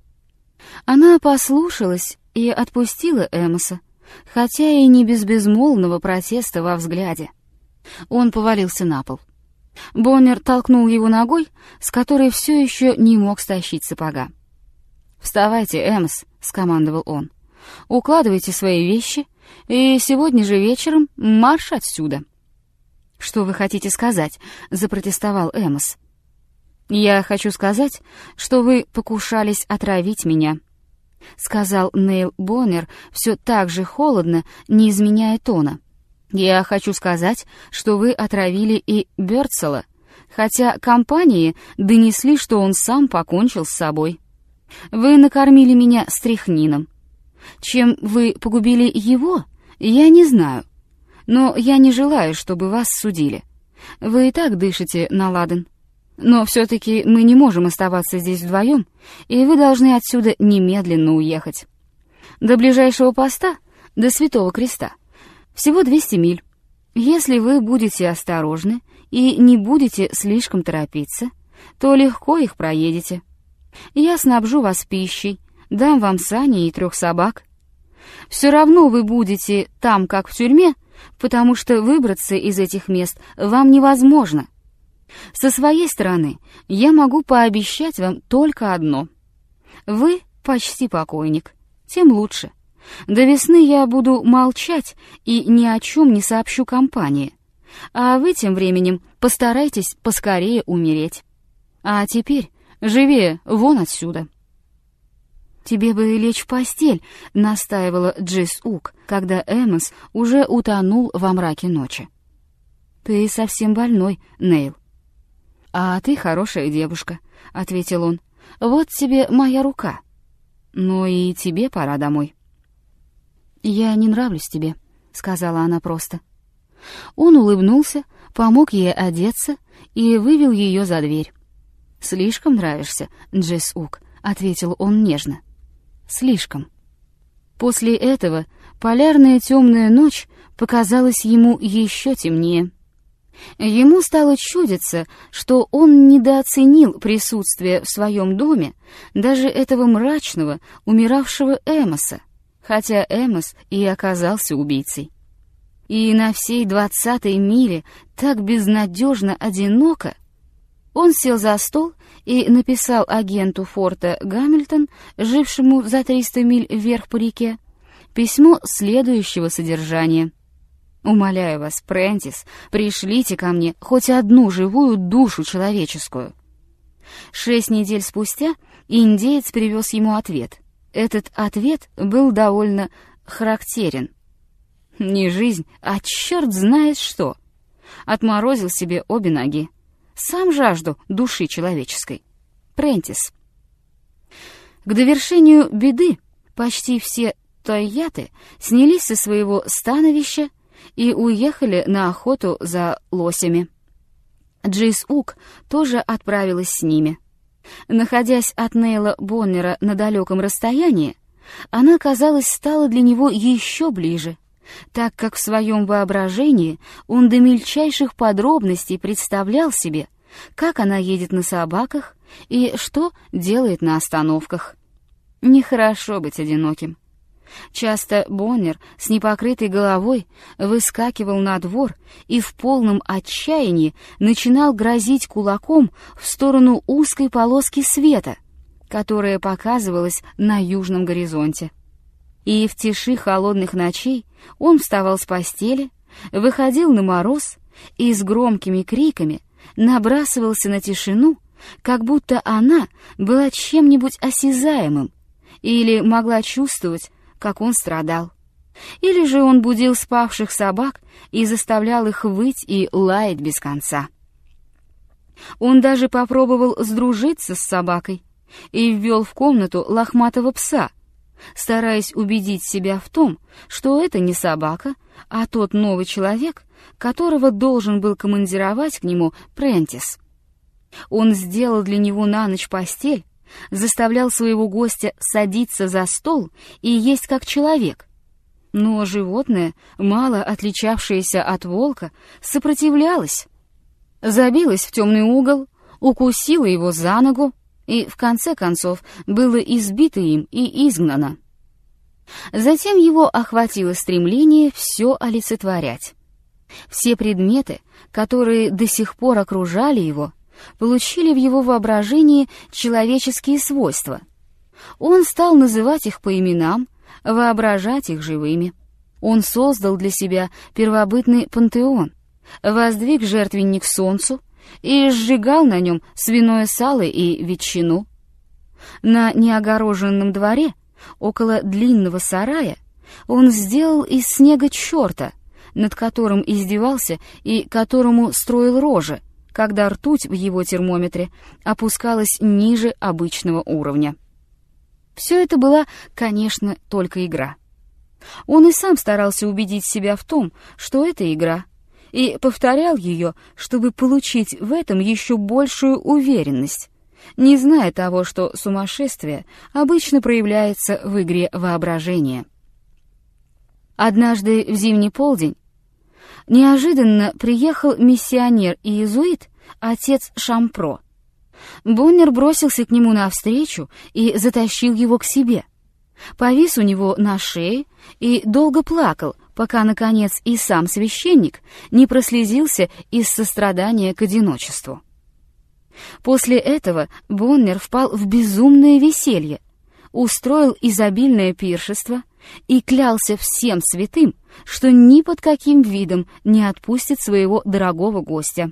Она послушалась и отпустила Эмоса, хотя и не без безмолвного протеста во взгляде. Он повалился на пол. Боннер толкнул его ногой, с которой все еще не мог стащить сапога. «Вставайте, Эмос», — скомандовал он. «Укладывайте свои вещи, и сегодня же вечером марш отсюда». «Что вы хотите сказать?» — запротестовал Эмос. «Я хочу сказать, что вы покушались отравить меня», — сказал Нейл Боннер все так же холодно, не изменяя тона. «Я хочу сказать, что вы отравили и Бёрдсела, хотя компании донесли, что он сам покончил с собой. Вы накормили меня стрихнином. Чем вы погубили его, я не знаю, но я не желаю, чтобы вас судили. Вы и так дышите на ладан. Но все-таки мы не можем оставаться здесь вдвоем, и вы должны отсюда немедленно уехать. До ближайшего поста, до Святого Креста, всего 200 миль. Если вы будете осторожны и не будете слишком торопиться, то легко их проедете. Я снабжу вас пищей, дам вам сани и 3 собак. Все равно вы будете там, как в тюрьме, потому что выбраться из этих мест вам невозможно. Со своей стороны я могу пообещать вам только одно. Вы почти покойник, тем лучше. До весны я буду молчать и ни о чем не сообщу компании, а вы тем временем постарайтесь поскорее умереть. А теперь живее вон отсюда». «Тебе бы лечь в постель», — настаивала Джис Ук, когда Эмос уже утонул во мраке ночи. «Ты совсем больной, Нейл». «А ты хорошая девушка», — ответил он. «Вот тебе моя рука. Но и тебе пора домой». «Я не нравлюсь тебе», — сказала она просто. Он улыбнулся, помог ей одеться и вывел ее за дверь. «Слишком нравишься, Джис Ук», — ответил он нежно. «Слишком». После этого полярная темная ночь показалась ему еще темнее. Ему стало чудиться, что он недооценил присутствие в своем доме даже этого мрачного, умиравшего Эмоса, хотя Эмос и оказался убийцей. И на всей 20-й миле так безнадежно одиноко. Он сел за стол и написал агенту форта Гамильтон, жившему за 300 миль вверх по реке, письмо следующего содержания. «Умоляю вас, Прентис, пришлите ко мне хоть одну живую душу человеческую». 6 недель спустя индеец привез ему ответ. Этот ответ был довольно характерен. Не жизнь, а черт знает что. Отморозил себе обе ноги. Сам жажду души человеческой. Прентис. К довершению беды почти все тойяты снялись со своего становища и уехали на охоту за лосями. Джис Ук тоже отправилась с ними. Находясь от Нейла Боннера на далеком расстоянии, она, казалось, стала для него еще ближе, так как в своем воображении он до мельчайших подробностей представлял себе, как она едет на собаках и что делает на остановках. Нехорошо быть одиноким. Часто Боннер с непокрытой головой выскакивал на двор и в полном отчаянии начинал грозить кулаком в сторону узкой полоски света, которая показывалась на южном горизонте. И в тиши холодных ночей он вставал с постели, выходил на мороз и с громкими криками набрасывался на тишину, как будто она была чем-нибудь осязаемым или могла чувствовать, как он страдал. Или же он будил спавших собак и заставлял их выть и лаять без конца. Он даже попробовал сдружиться с собакой и ввел в комнату лохматого пса, стараясь убедить себя в том, что это не собака, а тот новый человек, которого должен был командировать к нему Прентис. Он сделал для него на ночь постель, заставлял своего гостя садиться за стол и есть как человек. Но животное, мало отличавшееся от волка, сопротивлялось, забилось в темный угол, укусило его за ногу и, в конце концов, было избито им и изгнано. Затем его охватило стремление все олицетворять. Все предметы, которые до сих пор окружали его, получили в его воображении человеческие свойства. Он стал называть их по именам, воображать их живыми. Он создал для себя первобытный пантеон, воздвиг жертвенник солнцу и сжигал на нем свиное сало и ветчину. На неогороженном дворе, около длинного сарая, он сделал из снега черта, над которым издевался и которому строил рожи, когда ртуть в его термометре опускалась ниже обычного уровня. Все это была, конечно, только игра. Он и сам старался убедить себя в том, что это игра, и повторял ее, чтобы получить в этом еще большую уверенность, не зная того, что сумасшествие обычно проявляется в игре воображения. Однажды в зимний полдень неожиданно приехал миссионер и иезуит, отец Шампро. Боннер бросился к нему навстречу и затащил его к себе. Повис у него на шее и долго плакал, пока, наконец, и сам священник не прослезился из сострадания к одиночеству. После этого Боннер впал в безумное веселье, устроил изобильное пиршество и клялся всем святым, что ни под каким видом не отпустит своего дорогого гостя.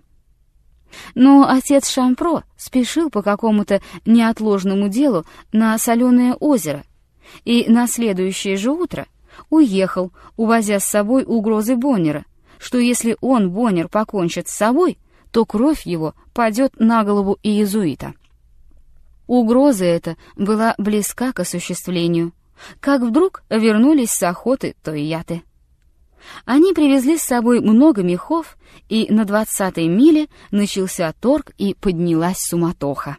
Но отец Шампро спешил по какому-то неотложному делу на соленое озеро и на следующее же утро уехал, увозя с собой угрозы Боннера, что если он, Боннер, покончит с собой, то кровь его падет на голову иезуита. Угроза эта была близка к осуществлению, как вдруг вернулись с охоты Тойяты. Они привезли с собой много мехов, и на 20-й миле начался торг и поднялась суматоха.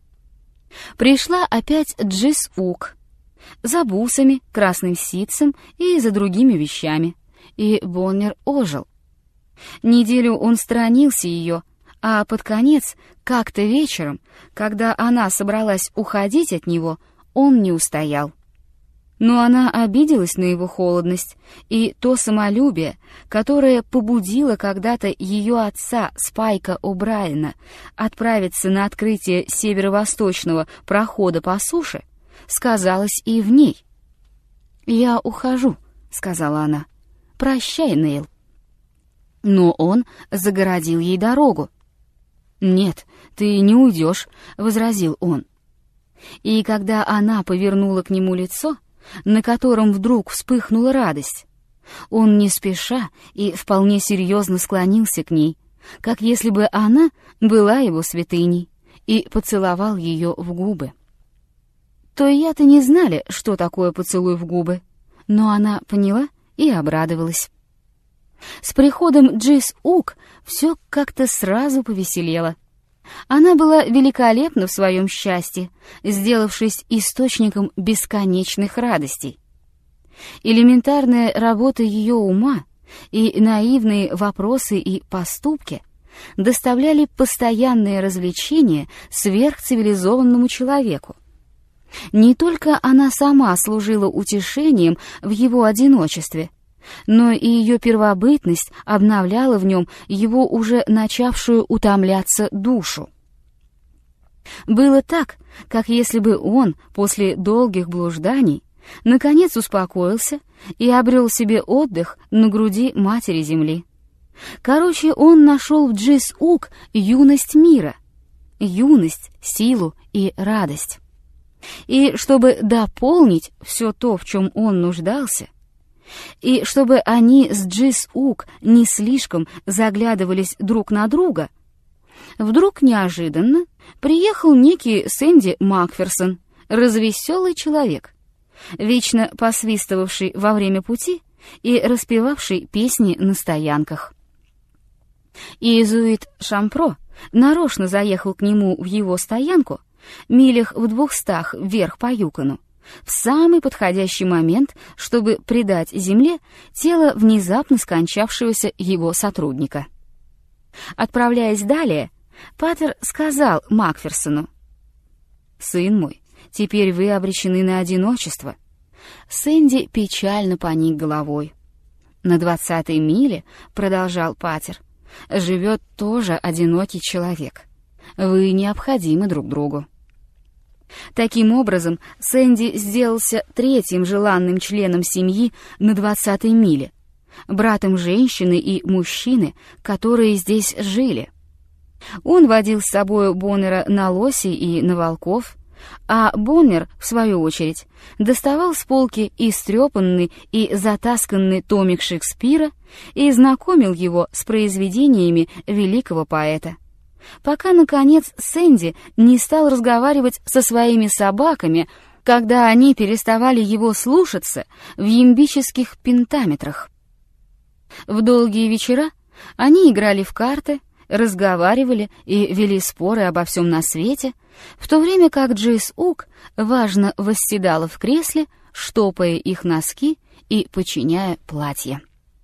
Пришла опять Джис-Ук за бусами, красным ситцем и за другими вещами, и Боннер ожил. Неделю он сторонился ее, а под конец, как-то вечером, когда она собралась уходить от него, он не устоял. Но она обиделась на его холодность, и то самолюбие, которое побудило когда-то ее отца Спайка О'Брайена отправиться на открытие северо-восточного прохода по суше, сказалось и в ней. «Я ухожу», — сказала она. «Прощай, Нейл». Но он загородил ей дорогу. «Нет, ты не уйдешь», — возразил он. И когда она повернула к нему лицо, на котором вдруг вспыхнула радость, он не спеша и вполне серьезно склонился к ней, как если бы она была его святыней, и поцеловал ее в губы. Тойяты не знали, что такое поцелуй в губы, но она поняла и обрадовалась. С приходом Джис-Ук все как-то сразу повеселело. Она была великолепна в своем счастье, сделавшись источником бесконечных радостей. Элементарная работа ее ума и наивные вопросы и поступки доставляли постоянные развлечения сверхцивилизованному человеку. Не только она сама служила утешением в его одиночестве, но и ее первобытность обновляла в нем его уже начавшую утомляться душу. Было так, как если бы он после долгих блужданий наконец успокоился и обрел себе отдых на груди матери земли. Короче, он нашел в Джис-Ук юность мира, юность, силу и радость. И чтобы дополнить все то, в чем он нуждался, и чтобы они с Джис-Ук не слишком заглядывались друг на друга, вдруг неожиданно приехал некий Сэнди Макферсон, развеселый человек, вечно посвистывавший во время пути и распевавший песни на стоянках. Иезуит Шампро нарочно заехал к нему в его стоянку, милях в 200 вверх по Юкону, в самый подходящий момент, чтобы предать земле тело внезапно скончавшегося его сотрудника. Отправляясь далее, патер сказал Макферсону: «Сын мой, теперь вы обречены на одиночество». Сэнди печально поник головой. «На 20-й миле, — продолжал патер, — живет тоже одинокий человек. Вы необходимы друг другу». Таким образом, Сэнди сделался третьим желанным членом семьи на 20-й миле, братом женщины и мужчины, которые здесь жили. Он водил с собой Боннера на лосей и на волков, а Боннер, в свою очередь, доставал с полки истрепанный и затасканный томик Шекспира и знакомил его с произведениями великого поэта, пока, наконец, Сэнди не стал разговаривать со своими собаками, когда они переставали его слушаться в ямбических пентаметрах. В долгие вечера они играли в карты, разговаривали и вели споры обо всем на свете, в то время как Джис-Ук важно восседала в кресле, штопая их носки и подчиняя платья.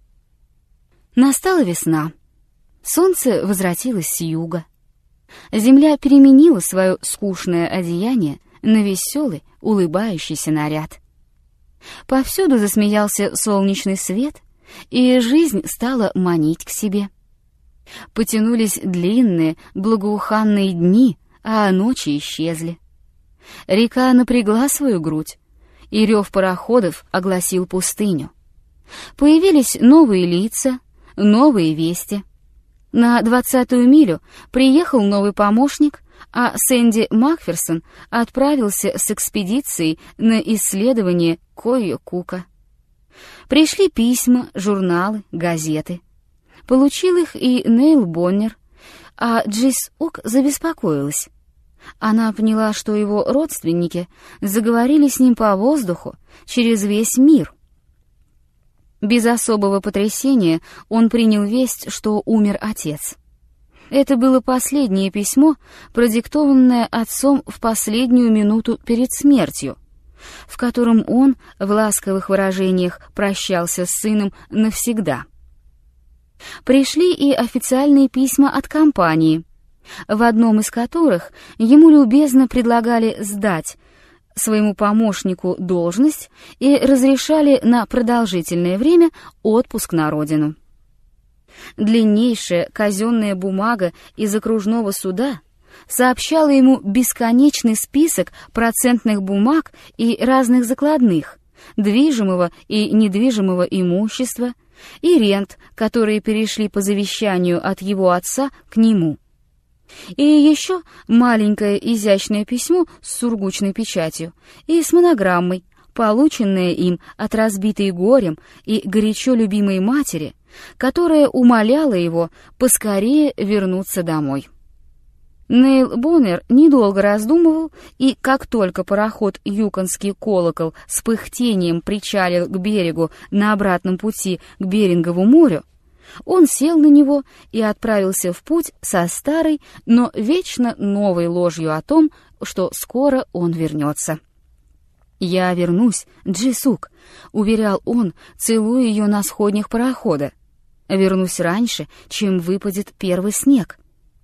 Настала весна. Солнце возвратилось с юга. Земля переменила свое скучное одеяние на веселый, улыбающийся наряд. Повсюду засмеялся солнечный свет, и жизнь стала манить к себе. Потянулись длинные, благоуханные дни, а ночи исчезли. Река напрягла свою грудь, и рев пароходов огласил пустыню. Появились новые лица, новые вести. На 20-ю милю приехал новый помощник, а Сэнди Макферсон отправился с экспедицией на исследование Койо-Кука. Пришли письма, журналы, газеты. Получил их и Нейл Боннер, а Джис-Ук забеспокоилась. Она поняла, что его родственники заговорили с ним по воздуху через весь мир. Без особого потрясения он принял весть, что умер отец. Это было последнее письмо, продиктованное отцом в последнюю минуту перед смертью, в котором он в ласковых выражениях прощался с сыном навсегда. Пришли и официальные письма от компании, в одном из которых ему любезно предлагали сдать своему помощнику должность и разрешали на продолжительное время отпуск на родину. Длиннейшая казенная бумага из окружного суда сообщала ему бесконечный список процентных бумаг и разных закладных, движимого и недвижимого имущества и рент, которые перешли по завещанию от его отца к нему. И еще маленькое изящное письмо с сургучной печатью и с монограммой, полученное им от разбитой горем и горячо любимой матери, которая умоляла его поскорее вернуться домой. Нейл Боннер недолго раздумывал, и как только пароход «Юконский колокол» с пыхтением причалил к берегу на обратном пути к Берингову морю, он сел на него и отправился в путь со старой, но вечно новой ложью о том, что скоро он вернется. «Я вернусь, Джис-Ук», — уверял он, целуя ее на сходнях парохода. вернусь раньше, чем выпадет первый снег.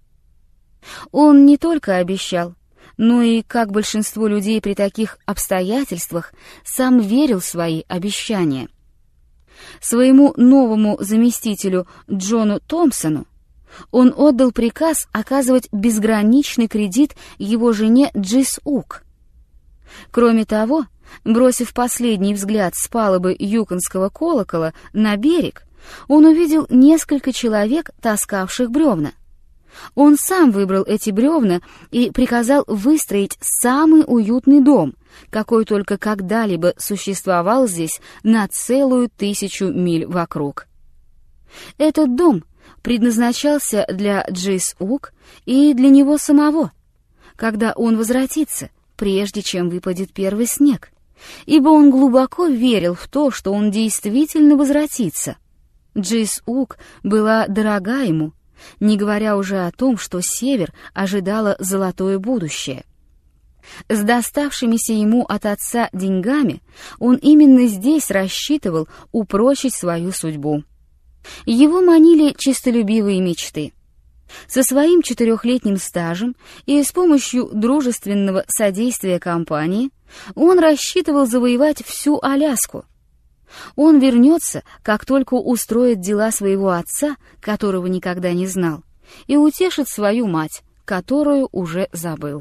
Он не только обещал, но и, как большинство людей при таких обстоятельствах, сам верил в свои обещания. Своему новому заместителю Джону Томпсону он отдал приказ оказывать безграничный кредит его жене Джис Ук. Кроме того, бросив последний взгляд с палубы Юконского колокола на берег, он увидел несколько человек, таскавших бревна. Он сам выбрал эти бревна и приказал выстроить самый уютный дом, какой только когда-либо существовал здесь на целую 1000 миль вокруг. Этот дом предназначался для Джис Ук и для него самого, когда он возвратится, прежде чем выпадет первый снег, ибо он глубоко верил в то, что он действительно возвратится. Джис Ук была дорога ему, не говоря уже о том, что север ожидало золотое будущее. С доставшимися ему от отца деньгами он именно здесь рассчитывал упрочить свою судьбу. Его манили честолюбивые мечты. Со своим 4-летним стажем и с помощью дружественного содействия компании он рассчитывал завоевать всю Аляску. Он вернется, как только устроит дела своего отца, которого никогда не знал, и утешит свою мать, которую уже забыл.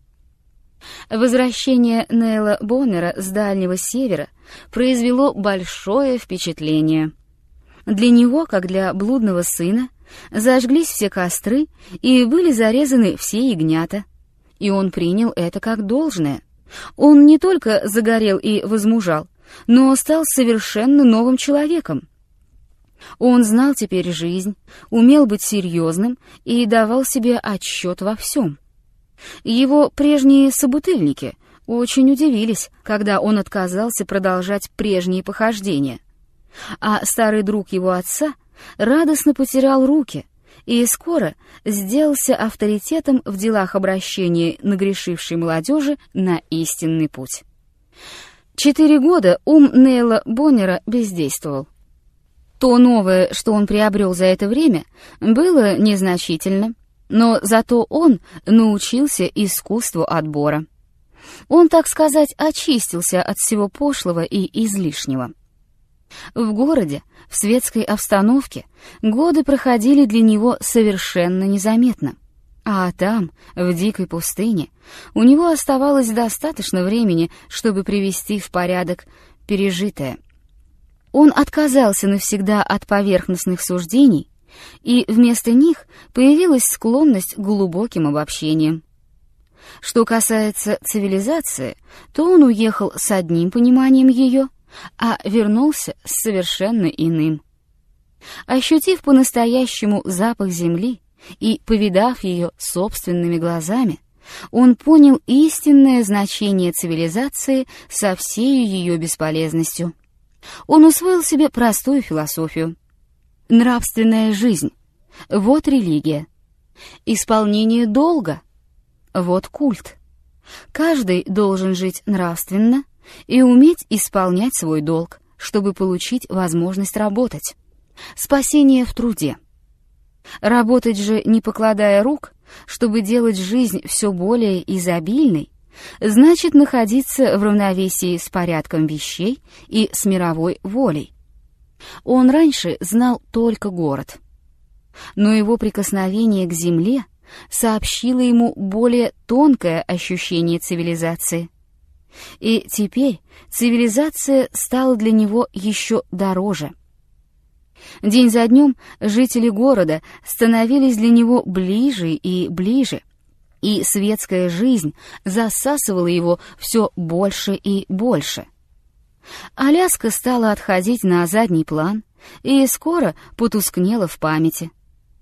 Возвращение Нейла Боннера с Дальнего Севера произвело большое впечатление. Для него, как для блудного сына, зажглись все костры и были зарезаны все ягнята, и он принял это как должное. Он не только загорел и возмужал, но стал совершенно новым человеком. Он знал теперь жизнь, умел быть серьезным и давал себе отчет во всем. Его прежние собутыльники очень удивились, когда он отказался продолжать прежние похождения, а старый друг его отца радостно потирал руки и скоро сделался авторитетом в делах обращения нагрешившей молодежи на истинный путь. 4 года ум Нейла Боннера бездействовал. То новое, что он приобрел за это время, было незначительно, но зато он научился искусству отбора. Он, так сказать, очистился от всего пошлого и излишнего. В городе, в светской обстановке, годы проходили для него совершенно незаметно. А там, в дикой пустыне, у него оставалось достаточно времени, чтобы привести в порядок пережитое. Он отказался навсегда от поверхностных суждений, и вместо них появилась склонность к глубоким обобщениям. Что касается цивилизации, то он уехал с одним пониманием ее, а вернулся с совершенно иным. Ощутив по-настоящему запах земли и повидав ее собственными глазами, он понял истинное значение цивилизации со всей ее бесполезностью. Он усвоил себе простую философию. Нравственная жизнь — вот религия. Исполнение долга — вот культ. Каждый должен жить нравственно и уметь исполнять свой долг, чтобы получить возможность работать. Спасение в труде. Работать же, не покладая рук, чтобы делать жизнь все более изобильной, значит находиться в равновесии с порядком вещей и с мировой волей. Он раньше знал только город, но его прикосновение к земле сообщило ему более тонкое ощущение цивилизации. И теперь цивилизация стала для него еще дороже. День за днем жители города становились для него ближе и ближе, и светская жизнь засасывала его все больше и больше. Аляска стала отходить на задний план и скоро потускнела в памяти.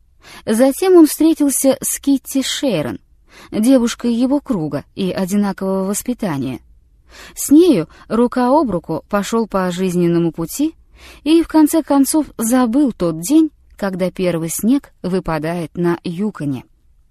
Затем он встретился с Китти Шейрон, девушкой его круга и одинакового воспитания. С нею рука об руку пошел по жизненному пути и в конце концов забыл тот день, когда первый снег выпадает на Юконе.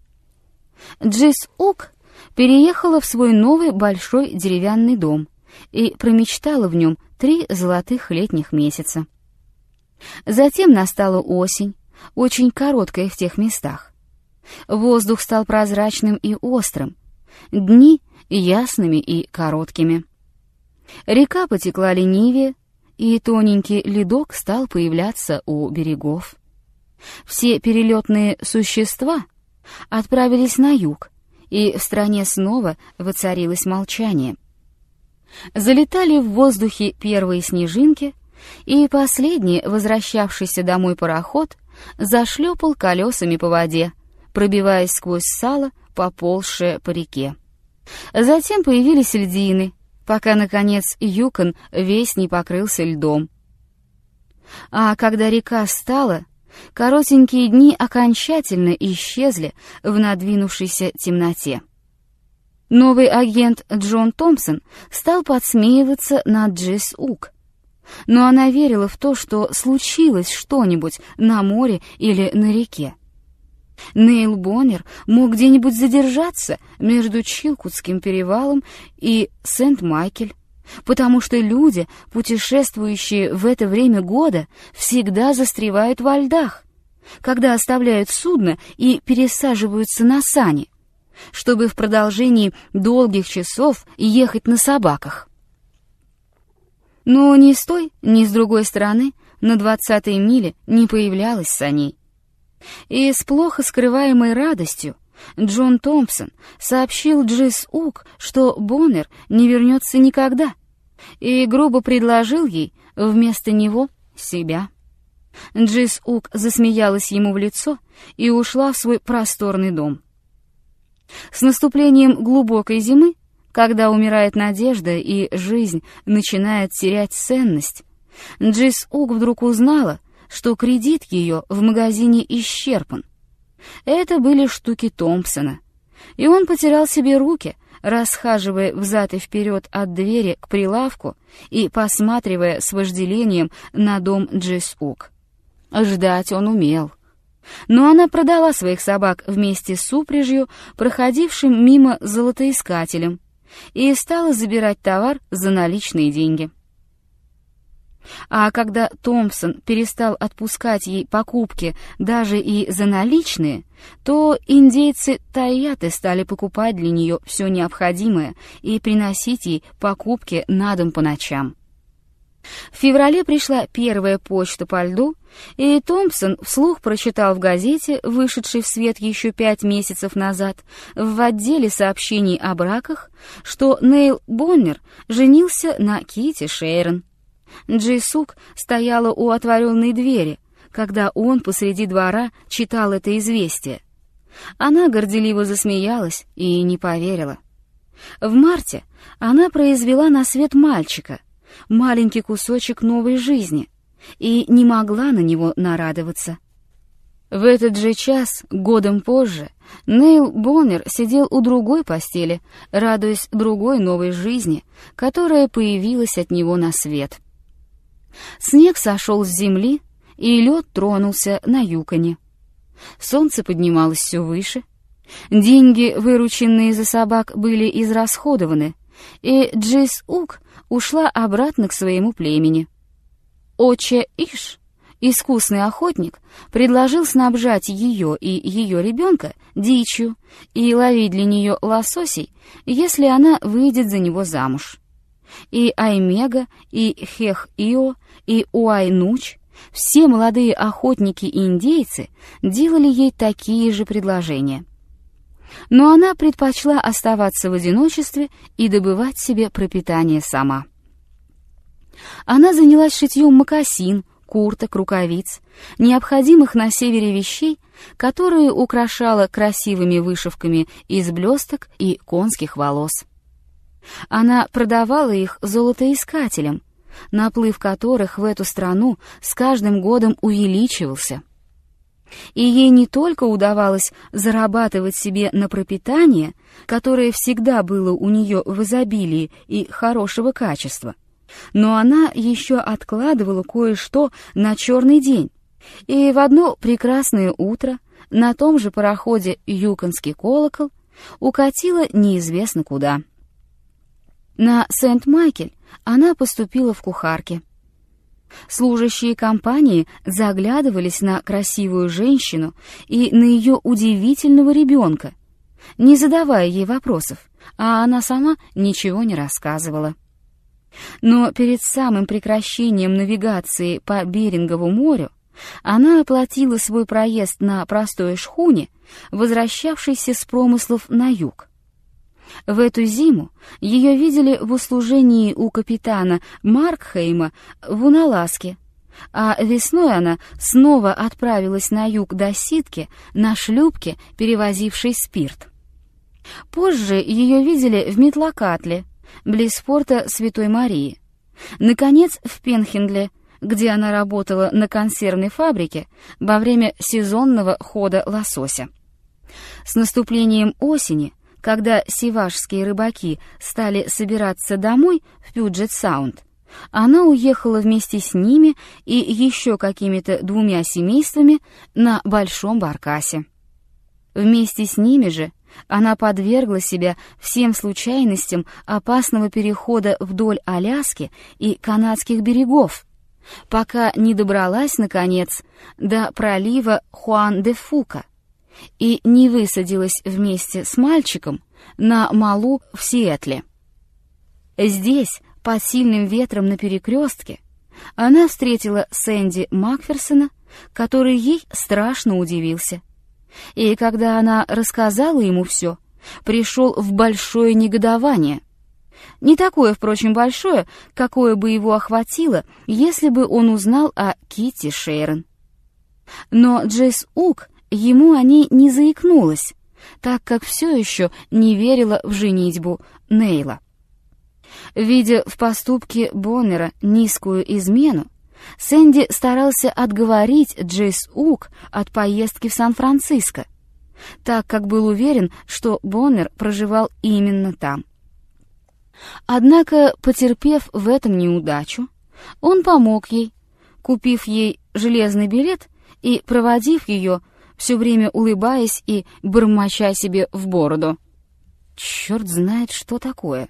Джис Ук переехала в свой новый большой деревянный дом и промечтала в нем 3 золотых летних месяца. Затем настала осень, очень короткая в тех местах. Воздух стал прозрачным и острым, дни ясными и короткими. Река потекла ленивее, и тоненький ледок стал появляться у берегов. Все перелетные существа отправились на юг, и в стране снова воцарилось молчание. Залетали в воздухе первые снежинки, и последний возвращавшийся домой пароход зашлепал колесами по воде, пробиваясь сквозь сало, поползшее по реке. Затем появились льдины, пока, наконец, Юкон весь не покрылся льдом. А когда река стала, коротенькие дни окончательно исчезли в надвинувшейся темноте. Новый агент Джон Томпсон стал подсмеиваться над Джесс Ук, но она верила в то, что случилось что-нибудь на море или на реке. Нейл Боннер мог где-нибудь задержаться между Чилкутским перевалом и Сент-Майкель, потому что люди, путешествующие в это время года, всегда застревают во льдах, когда оставляют судно и пересаживаются на сани, чтобы в продолжении долгих часов ехать на собаках. Но ни с той, ни с другой стороны на 20-й миле не появлялось саней. И с плохо скрываемой радостью Джон Томпсон сообщил Джесс Ук, что Боннер не вернется никогда, и грубо предложил ей вместо него себя. Джесс Ук засмеялась ему в лицо и ушла в свой просторный дом. С наступлением глубокой зимы, когда умирает надежда и жизнь начинает терять ценность, Джесс Ук вдруг узнала, что кредит ее в магазине исчерпан. Это были штуки Томпсона, и он потирал себе руки, расхаживая взад и вперед от двери к прилавку и посматривая с вожделением на дом Джесс Ук. Ждать он умел. Но она продала своих собак вместе с упряжью, проходившим мимо золотоискателем, и стала забирать товар за наличные деньги. А когда Томпсон перестал отпускать ей покупки даже и за наличные, то индейцы Тайяты стали покупать для нее все необходимое и приносить ей покупки на дом по ночам. В феврале пришла первая почта по льду, и Томпсон вслух прочитал в газете, вышедшей в свет еще 5 месяцев назад, в отделе сообщений о браках, что Нейл Боннер женился на Кити Шейрон. Джесс Ук стояла у отворенной двери, когда он посреди двора читал это известие. Она горделиво засмеялась и не поверила. В марте она произвела на свет мальчика, маленький кусочек новой жизни, и не могла на него нарадоваться. В этот же час, годом позже, Нейл Боннер сидел у другой постели, радуясь другой новой жизни, которая появилась от него на свет. Снег сошел с земли, и лед тронулся на Юконе. Солнце поднималось все выше. Деньги, вырученные за собак, были израсходованы, и Джесс Ук ушла обратно к своему племени. Оче Иш, искусный охотник, предложил снабжать ее и ее ребенка дичью и ловить для нее лососей, если она выйдет за него замуж. И Аймега, и Хех-Ио, и Уай-Нуч, все молодые охотники и индейцы делали ей такие же предложения. Но она предпочла оставаться в одиночестве и добывать себе пропитание сама. Она занялась шитьем мокасин, курток, рукавиц, необходимых на севере вещей, которые украшала красивыми вышивками из блесток и конских волос. Она продавала их золотоискателям, наплыв которых в эту страну с каждым годом увеличивался. И ей не только удавалось зарабатывать себе на пропитание, которое всегда было у нее в изобилии и хорошего качества, но она еще откладывала кое-что на черный день, и в одно прекрасное утро на том же пароходе «Юконский колокол» укатила неизвестно куда. На Сент-Майкель она поступила в кухарки. Служащие компании заглядывались на красивую женщину и на ее удивительного ребенка, не задавая ей вопросов, а она сама ничего не рассказывала. Но перед самым прекращением навигации по Берингову морю она оплатила свой проезд на простой шхуне, возвращавшейся с промыслов на юг. В эту зиму ее видели в услужении у капитана Маркхейма в Уналаске, а весной она снова отправилась на юг до Ситки на шлюпке, перевозившей спирт. Позже ее видели в Метлакатле, близ порта Святой Марии. Наконец, в Пенхендле, где она работала на консервной фабрике во время сезонного хода лосося. С наступлением осени, когда сивашские рыбаки стали собираться домой в Пьюджет-Саунд, она уехала вместе с ними и еще какими-то 2 семействами на большом баркасе. Вместе с ними же она подвергла себя всем случайностям опасного перехода вдоль Аляски и канадских берегов, пока не добралась, наконец, до пролива Хуан-де-Фука и не высадилась вместе с мальчиком на Малу в Сиэтле. Здесь, под сильным ветром на перекрестке, она встретила Сэнди Макферсона, который ей страшно удивился. И когда она рассказала ему все, пришел в большое негодование. Не такое, впрочем, большое, какое бы его охватило, если бы он узнал о Китти Шейрон. Но Джесс Ук ему о ней не заикнулась, так как все еще не верила в женитьбу Нейла. Видя в поступке Боннера низкую измену, Сэнди старался отговорить Джесс Ук от поездки в Сан-Франциско, так как был уверен, что Боннер проживал именно там. Однако, потерпев в этом неудачу, он помог ей, купив ей железный билет и проводив ее, все время улыбаясь и бормоча себе в бороду. Черт знает, что такое.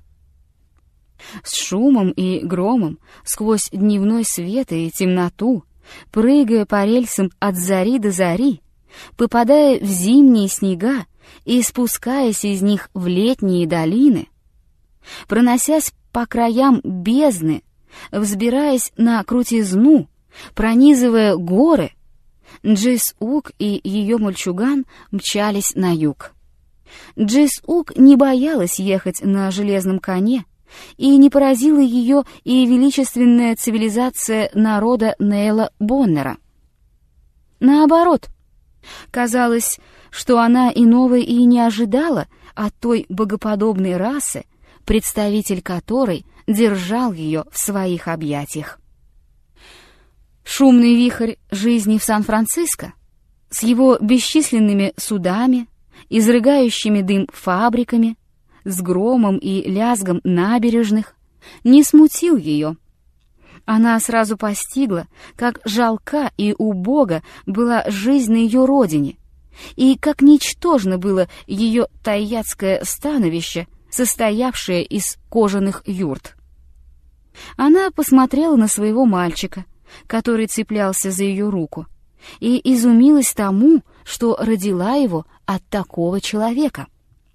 С шумом и громом, сквозь дневной свет и темноту, прыгая по рельсам от зари до зари, попадая в зимние снега и спускаясь из них в летние долины, проносясь по краям бездны, взбираясь на крутизну, пронизывая горы, Джесс Ук и ее мальчуган мчались на юг. Джесс Ук не боялась ехать на железном коне, и не поразила ее и величественная цивилизация народа Нейла Боннера. Наоборот, казалось, что она иного и не ожидала от той богоподобной расы, представитель которой держал ее в своих объятиях. Шумный вихрь жизни в Сан-Франциско с его бесчисленными судами, изрыгающими дым фабриками, с громом и лязгом набережных, не смутил ее. Она сразу постигла, как жалка и убога была жизнь на ее родине, и как ничтожно было ее тайятское становище, состоявшее из кожаных юрт. Она посмотрела на своего мальчика, который цеплялся за ее руку, и изумилась тому, что родила его от такого человека.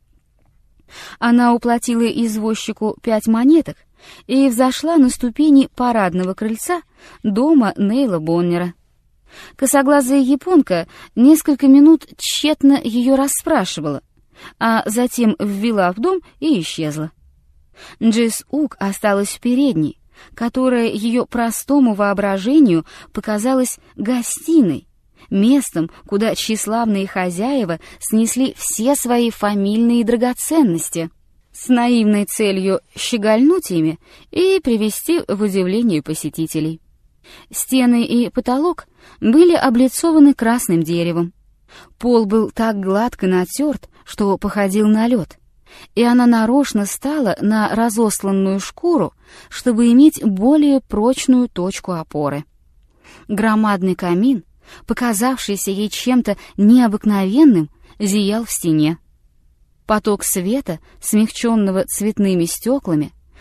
Она уплатила извозчику 5 монеток и взошла на ступени парадного крыльца дома Нейла Боннера. Косоглазая японка несколько минут тщетно ее расспрашивала, а затем ввела в дом и исчезла. Джесс Ук осталась в передней, которая ее простому воображению показалась гостиной, местом, куда тщеславные хозяева снесли все свои фамильные драгоценности, с наивной целью щегольнуть ими и привести в удивление посетителей. Стены и потолок были облицованы красным деревом. Пол был так гладко натерт, что походил на лед, и она нарочно стала на разосланную шкуру, чтобы иметь более прочную точку опоры. Громадный камин, показавшийся ей чем-то необыкновенным, зиял в стене. Поток света, смягченного цветными стеклами,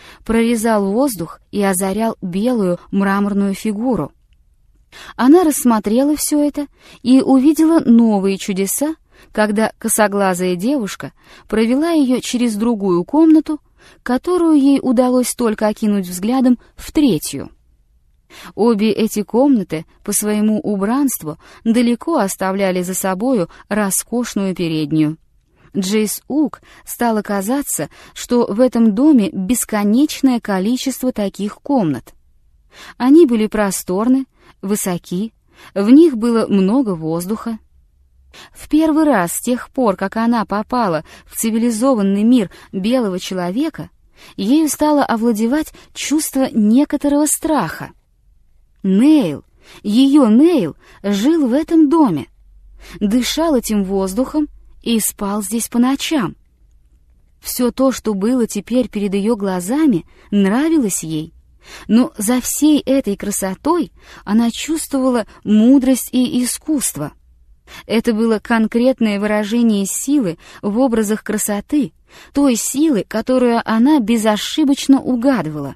прорезал воздух и озарял белую мраморную фигуру. Она рассмотрела все это и увидела новые чудеса, когда косоглазая девушка провела ее через другую комнату, которую ей удалось только окинуть взглядом, в третью. Обе эти комнаты по своему убранству далеко оставляли за собою роскошную переднюю. Джейс Ук стало казаться, что в этом доме бесконечное количество таких комнат. Они были просторны, высоки, в них было много воздуха. В первый раз с тех пор, как она попала в цивилизованный мир белого человека, ею стало овладевать чувство некоторого страха. Нейл, ее Нейл, жил в этом доме, дышал этим воздухом и спал здесь по ночам. Все то, что было теперь перед ее глазами, нравилось ей, но за всей этой красотой она чувствовала мудрость и искусство. Это было конкретное выражение силы в образах красоты, той силы, которую она безошибочно угадывала.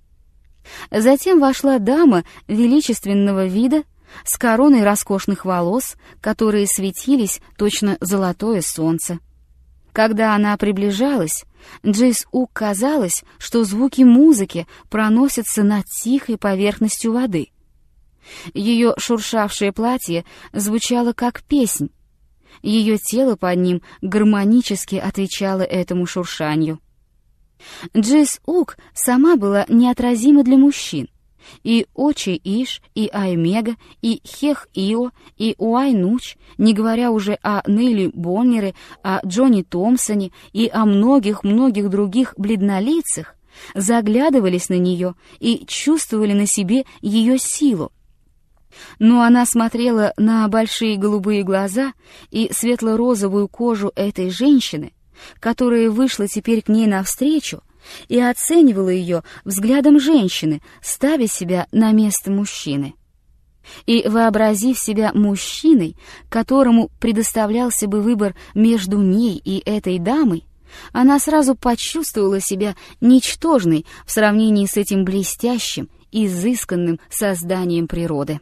Затем вошла дама величественного вида с короной роскошных волос, которые светились точно золотое солнце. Когда она приближалась, Джейс Ук казалось, что звуки музыки проносятся над тихой поверхностью воды. Ее шуршавшее платье звучало как песнь. Ее тело под ним гармонически отвечало этому шуршанию. Джейс Ук сама была неотразима для мужчин. И Очи Иш, и Аймега, и Хех Ио, и Уай Нуч, не говоря уже о Нейле Боннере, о Джонни Томпсоне и о многих-многих других бледнолицах, заглядывались на нее и чувствовали на себе ее силу. Но она смотрела на большие голубые глаза и светло-розовую кожу этой женщины, которая вышла теперь к ней навстречу, и оценивала ее взглядом женщины, ставя себя на место мужчины. И, вообразив себя мужчиной, которому предоставлялся бы выбор между ней и этой дамой, она сразу почувствовала себя ничтожной в сравнении с этим блестящим, изысканным созданием природы.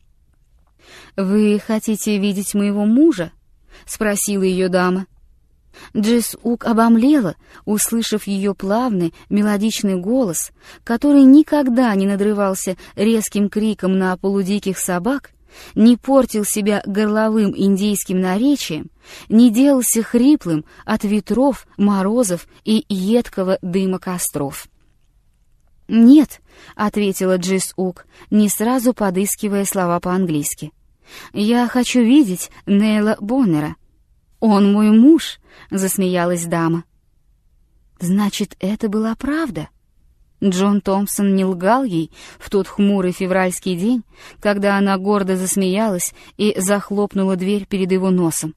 «Вы хотите видеть моего мужа?» — спросила ее дама. Джейс Ук обомлела, услышав ее плавный, мелодичный голос, который никогда не надрывался резким криком на полудиких собак, не портил себя горловым индейским наречием, не делался хриплым от ветров, морозов и едкого дыма костров. «Нет», — ответила Джейс Ук, не сразу подыскивая слова по-английски. «Я хочу видеть Нейла Боннера». «Он мой муж», — засмеялась дама. Значит, это была правда. Джон Томпсон не лгал ей в тот хмурый февральский день, когда она гордо засмеялась и захлопнула дверь перед его носом.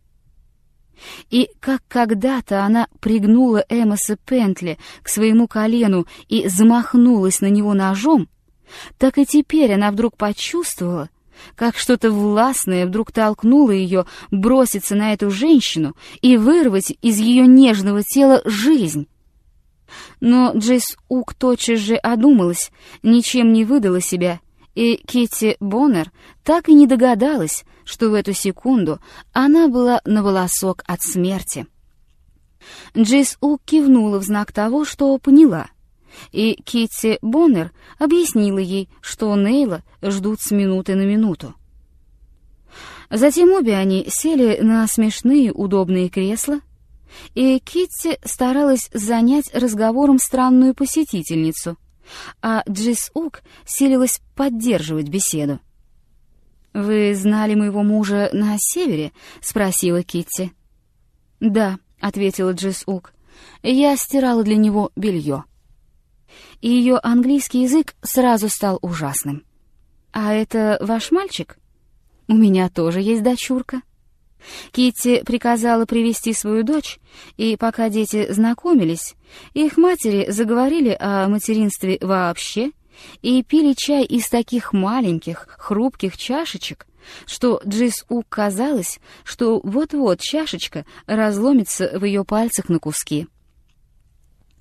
И как когда-то она пригнула Эмоса Пентли к своему колену и замахнулась на него ножом, так и теперь она вдруг почувствовала, как что-то властное вдруг толкнуло ее броситься на эту женщину и вырвать из ее нежного тела жизнь. Но Джейс Ук тотчас же одумалась, ничем не выдала себя, и Китти Боннер так и не догадалась, что в эту секунду она была на волосок от смерти. Джейс Ук кивнула в знак того, что поняла, и Китти Боннер объяснила ей, что Нейла ждут с минуты на минуту. Затем обе они сели на смешные удобные кресла, и Китти старалась занять разговором странную посетительницу, а Джейс Ук силилась поддерживать беседу. «Вы знали моего мужа на севере?» — спросила Китти. «Да», — ответила Джейс Ук, — «я стирала для него белье». И ее английский язык сразу стал ужасным. «А это ваш мальчик? У меня тоже есть дочурка». Китти приказала привести свою дочь, и пока дети знакомились, их матери заговорили о материнстве вообще и пили чай из таких маленьких, хрупких чашечек, что Джейс Ук казалось, что вот-вот чашечка разломится в ее пальцах на куски.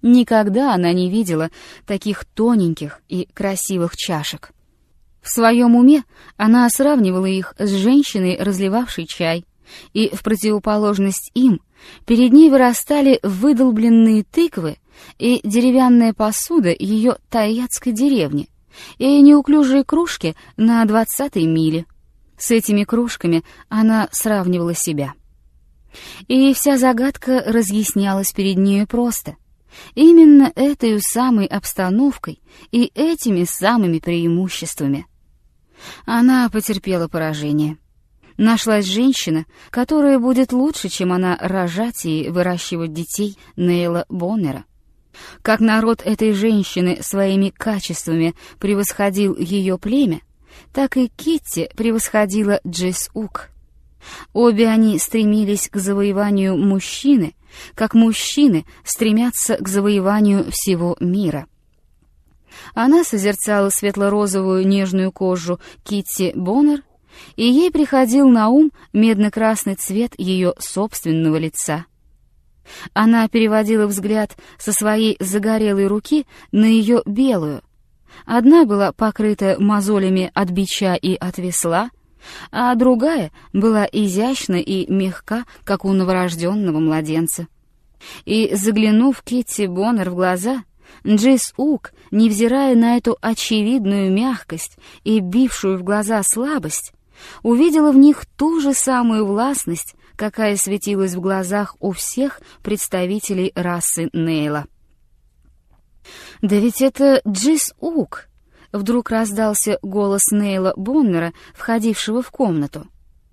Никогда она не видела таких тоненьких и красивых чашек. В своем уме она сравнивала их с женщиной, разливавшей чай, и в противоположность им перед ней вырастали выдолбленные тыквы и деревянная посуда ее тайятской деревни, и неуклюжие кружки на 20-й миле. С этими кружками она сравнивала себя. И вся загадка разъяснялась перед нею просто. Именно этой самой обстановкой и этими самыми преимуществами. Она потерпела поражение. Нашлась женщина, которая будет лучше, чем она, рожать и выращивать детей Нейла Боннера. Как народ этой женщины своими качествами превосходил ее племя, так и Китти превосходила Джесс Ук. Обе они стремились к завоеванию мужчины, как мужчины стремятся к завоеванию всего мира. Она созерцала светло-розовую нежную кожу Китти Боннер, и ей приходил на ум медно-красный цвет ее собственного лица. Она переводила взгляд со своей загорелой руки на ее белую. Одна была покрыта мозолями от бича и от весла, а другая была изящна и мягка, как у новорожденного младенца. И, заглянув Китти Боннер в глаза, Джесс Ук, невзирая на эту очевидную мягкость и бившую в глаза слабость, увидела в них ту же самую властность, какая светилась в глазах у всех представителей расы Нейла. «Да ведь это Джесс Ук!» — вдруг раздался голос Нейла Боннера, входившего в комнату.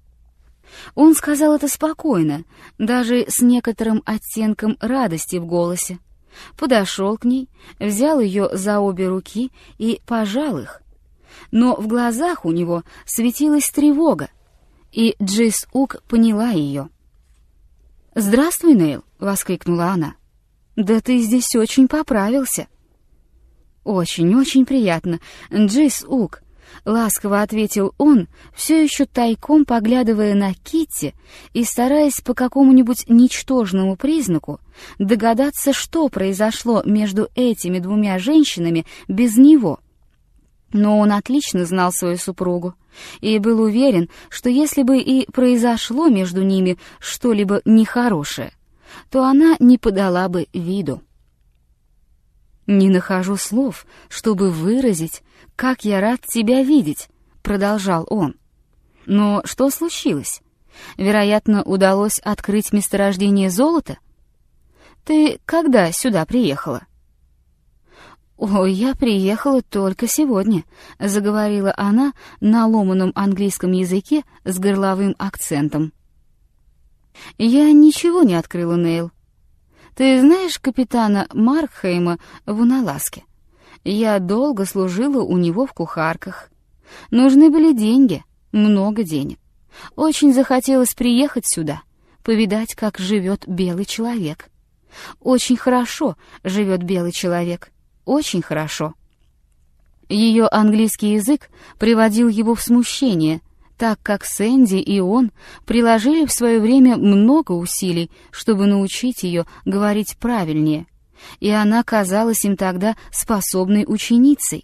Он сказал это спокойно, даже с некоторым оттенком радости в голосе. Подошел к ней, взял ее за обе руки и пожал их. Но в глазах у него светилась тревога, и Джесс Ук поняла ее. «Здравствуй, Нейл!» — воскликнула она. «Да ты здесь очень поправился!» «Очень-очень приятно, Джесс Ук!» — ласково ответил он, все еще тайком поглядывая на Китти и стараясь по какому-нибудь ничтожному признаку догадаться, что произошло между этими двумя женщинами без него. Но он отлично знал свою супругу и был уверен, что если бы и произошло между ними что-либо нехорошее, то она не подала бы виду. «Не нахожу слов, чтобы выразить, как я рад тебя видеть», — продолжал он. «Но что случилось? Вероятно, удалось открыть месторождение золота? Ты когда сюда приехала?» «Ой, я приехала только сегодня», — заговорила она на ломаном английском языке с горловым акцентом. «Я ничего не открыла, Нейл. Ты знаешь капитана Маркхейма в Уналаске? Я долго служила у него в кухарках. Нужны были деньги, много денег. Очень захотелось приехать сюда, повидать, как живет белый человек. Очень хорошо живет белый человек, очень хорошо». Ее английский язык приводил его в смущение, так как Сэнди и он приложили в свое время много усилий, чтобы научить ее говорить правильнее, и она казалась им тогда способной ученицей.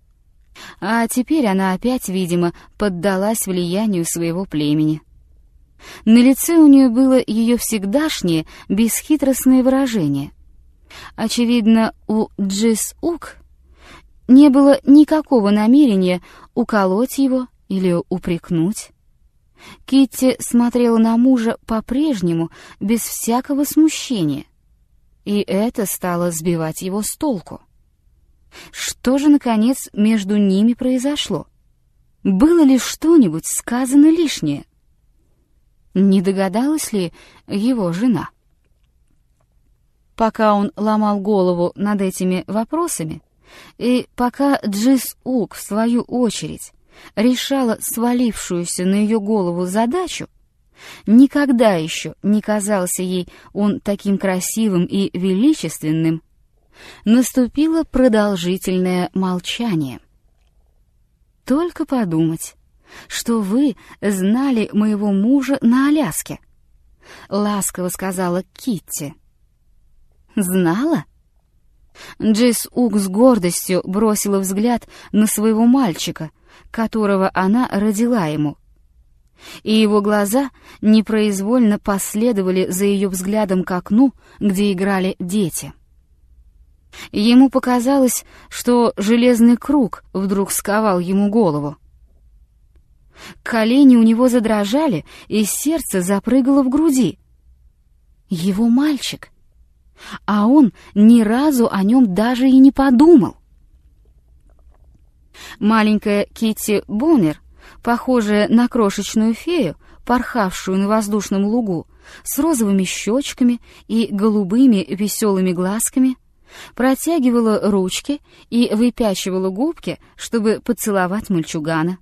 А теперь она опять, видимо, поддалась влиянию своего племени. На лице у нее было ее всегдашнее бесхитростное выражение. Очевидно, у Джесс Ук не было никакого намерения уколоть его или упрекнуть. Китти смотрела на мужа по-прежнему, без всякого смущения, и это стало сбивать его с толку. Что же, наконец, между ними произошло? Было ли что-нибудь сказано лишнее? Не догадалась ли его жена? Пока он ломал голову над этими вопросами, и пока Джесс Ук, в свою очередь, решала свалившуюся на ее голову задачу, никогда еще не казался ей он таким красивым и величественным, наступило продолжительное молчание. «Только подумать, что вы знали моего мужа на Аляске», — ласково сказала Китти. «Знала? Джис-Ук с гордостью бросила взгляд на своего мальчика, которого она родила ему, и его глаза непроизвольно последовали за ее взглядом к окну, где играли дети. Ему показалось, что железный круг вдруг сковал ему голову. Колени у него задрожали, и сердце запрыгало в груди. Его мальчик, а он ни разу о нем даже и не подумал. Маленькая Китти Боннер, похожая на крошечную фею, порхавшую на воздушном лугу, с розовыми щечками и голубыми веселыми глазками, протягивала ручки и выпячивала губки, чтобы поцеловать мальчугана.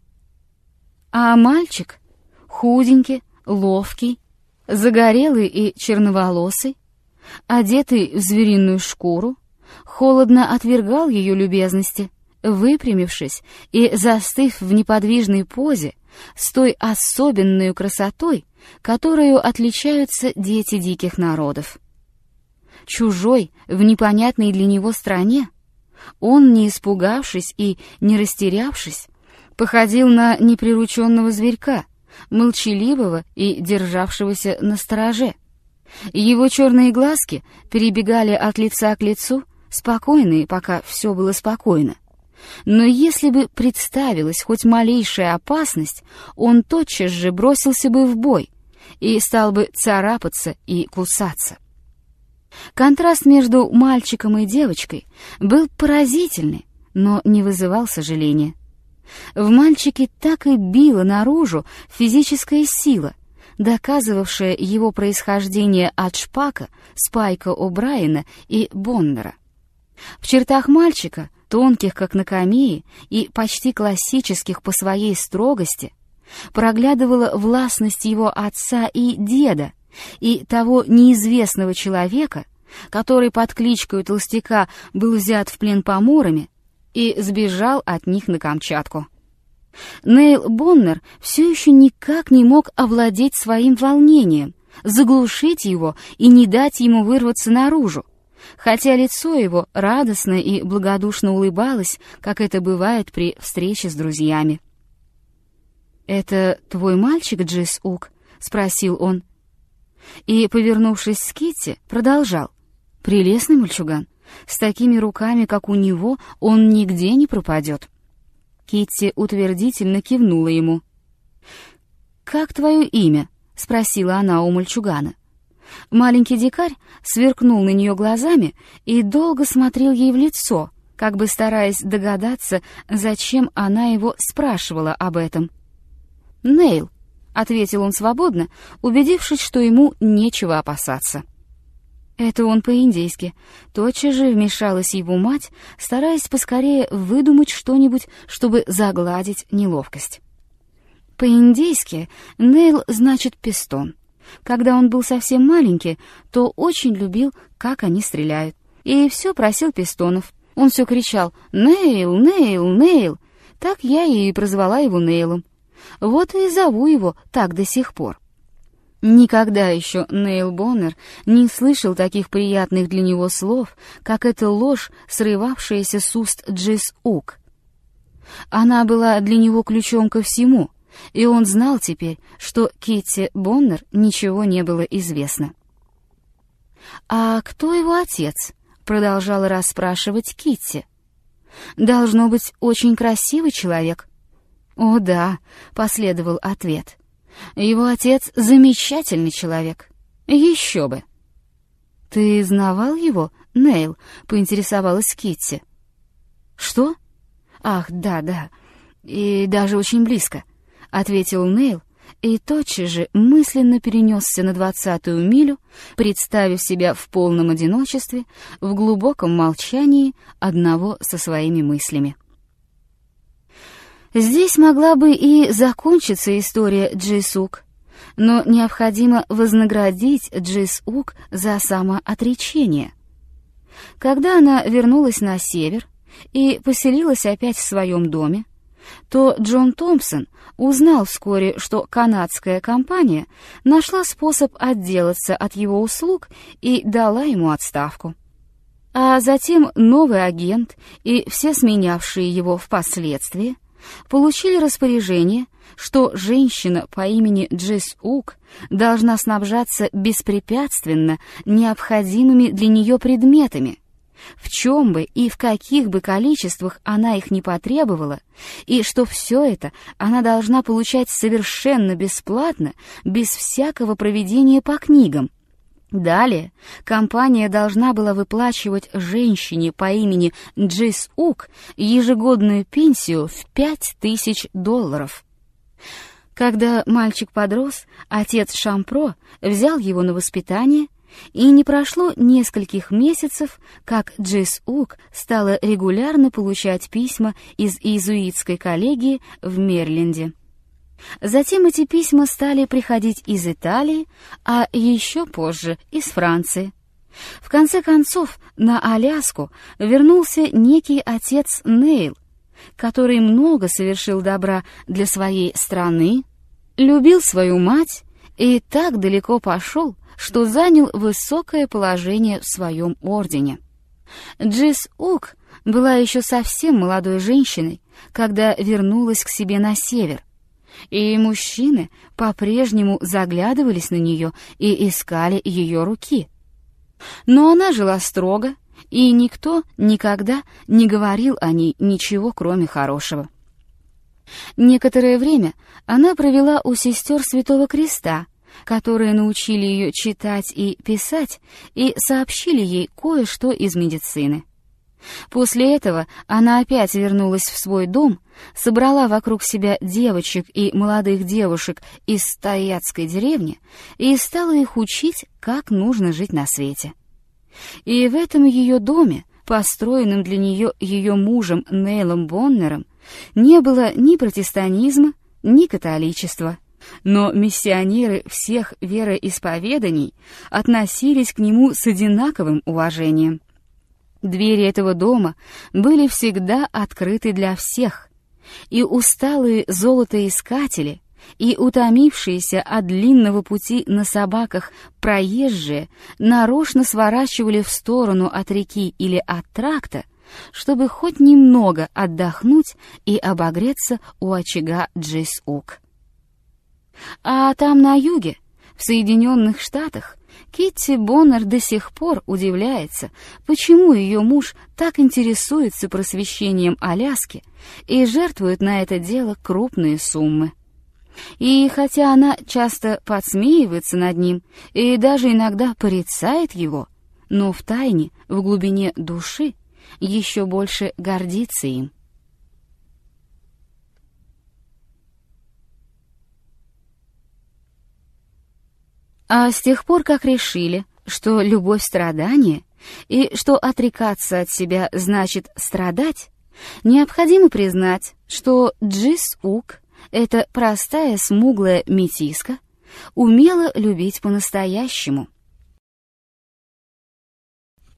А мальчик, худенький, ловкий, загорелый и черноволосый, одетый в звериную шкуру, холодно отвергал ее любезности, выпрямившись и застыв в неподвижной позе с той особенной красотой, которой отличаются дети диких народов. Чужой, в непонятной для него стране, он, не испугавшись и не растерявшись, походил на неприрученного зверька, молчаливого и державшегося настороже. Его черные глазки перебегали от лица к лицу, спокойные, пока все было спокойно. Но если бы представилась хоть малейшая опасность, он тотчас же бросился бы в бой и стал бы царапаться и кусаться. Контраст между мальчиком и девочкой был поразительный, но не вызывал сожаления. В мальчике так и била наружу физическая сила, доказывавшая его происхождение от Шпака, Спайка О'Брайена и Боннера. В чертах мальчика, тонких как на камее и почти классических по своей строгости, проглядывала властность его отца и деда, и того неизвестного человека, который под кличкой Толстяка был взят в плен поморами и сбежал от них на Камчатку. Нейл Боннер все еще никак не мог овладеть своим волнением, заглушить его и не дать ему вырваться наружу, хотя лицо его радостно и благодушно улыбалось, как это бывает при встрече с друзьями. «Это твой мальчик, Джис-Ук?» — спросил он. И, повернувшись к Китти, продолжал. «Прелестный мальчуган. С такими руками, как у него, он нигде не пропадет». Китти утвердительно кивнула ему. «Как твое имя?» — спросила она у мальчугана. Маленький дикарь сверкнул на нее глазами и долго смотрел ей в лицо, как бы стараясь догадаться, зачем она его спрашивала об этом. «Нейл», — ответил он свободно, убедившись, что ему нечего опасаться. Это он по-индейски. Тотчас же вмешалась его мать, стараясь поскорее выдумать что-нибудь, чтобы загладить неловкость. По-индейски Нейл значит «пистон». Когда он был совсем маленький, то очень любил, как они стреляют, и все просил пистонов. Он все кричал «Нейл, Нейл, Нейл!» Так я и прозвала его Нейлом. Вот и зову его так до сих пор. Никогда еще Нейл Боннер не слышал таких приятных для него слов, как эта ложь, срывавшаяся с уст Джис-Ук. Она была для него ключом ко всему, и он знал теперь, что Китти Боннер ничего не было известно. «А кто его отец?» — продолжала расспрашивать Китти. «Должно быть, очень красивый человек». «О да», — последовал ответ. «Его отец замечательный человек. Еще бы». «Ты знавал его, Нейл?» — поинтересовалась Китти. «Что? Ах, да, и даже очень близко», — ответил Нейл, и тотчас же мысленно перенесся на 20-ю милю, представив себя в полном одиночестве, в глубоком молчании одного со своими мыслями. Здесь могла бы и закончиться история Джис-Ук, но необходимо вознаградить Джис-Ук за самоотречение. Когда она вернулась на север и поселилась опять в своем доме, то Джон Томпсон узнал вскоре, что канадская компания нашла способ отделаться от его услуг и дала ему отставку. А затем новый агент и все сменявшие его впоследствии получили распоряжение, что женщина по имени Джесс Ук должна снабжаться беспрепятственно необходимыми для нее предметами, в чем бы и в каких бы количествах она их не потребовала, и что все это она должна получать совершенно бесплатно, без всякого проведения по книгам. Далее компания должна была выплачивать женщине по имени Джесс Ук ежегодную пенсию в $5000. Когда мальчик подрос, отец Шампро взял его на воспитание, и не прошло нескольких месяцев, как Джесс Ук стала регулярно получать письма из иезуитской коллегии в Мэриленде. Затем эти письма стали приходить из Италии, а еще позже из Франции. В конце концов, на Аляску вернулся некий отец Нейл, который много совершил добра для своей страны, любил свою мать и так далеко пошел, что занял высокое положение в своем ордене. Джесс Ук была еще совсем молодой женщиной, когда вернулась к себе на север, и мужчины по-прежнему заглядывались на нее и искали ее руки. Но она жила строго, и никто никогда не говорил о ней ничего, кроме хорошего. Некоторое время она провела у сестер Святого Креста, которые научили ее читать и писать и сообщили ей кое-что из медицины. После этого она опять вернулась в свой дом, собрала вокруг себя девочек и молодых девушек из Тойятской деревни и стала их учить, как нужно жить на свете. И в этом ее доме, построенном для нее ее мужем Нейлом Боннером, не было ни протестанизма, ни католичества, но миссионеры всех вероисповеданий относились к нему с одинаковым уважением. Двери этого дома были всегда открыты для всех, и усталые золотоискатели, и утомившиеся от длинного пути на собаках проезжие нарочно сворачивали в сторону от реки или от тракта, чтобы хоть немного отдохнуть и обогреться у очага Джесс Ук. А там на юге, в Соединенных Штатах, Китти Боннер до сих пор удивляется, почему ее муж так интересуется просвещением Аляски и жертвует на это дело крупные суммы. И хотя она часто подсмеивается над ним и даже иногда порицает его, но втайне, в глубине души, еще больше гордится им. А с тех пор, как решили, что любовь — страдание, и что отрекаться от себя значит страдать, необходимо признать, что Джесс Ук, эта простая смуглая метиска, умела любить по-настоящему.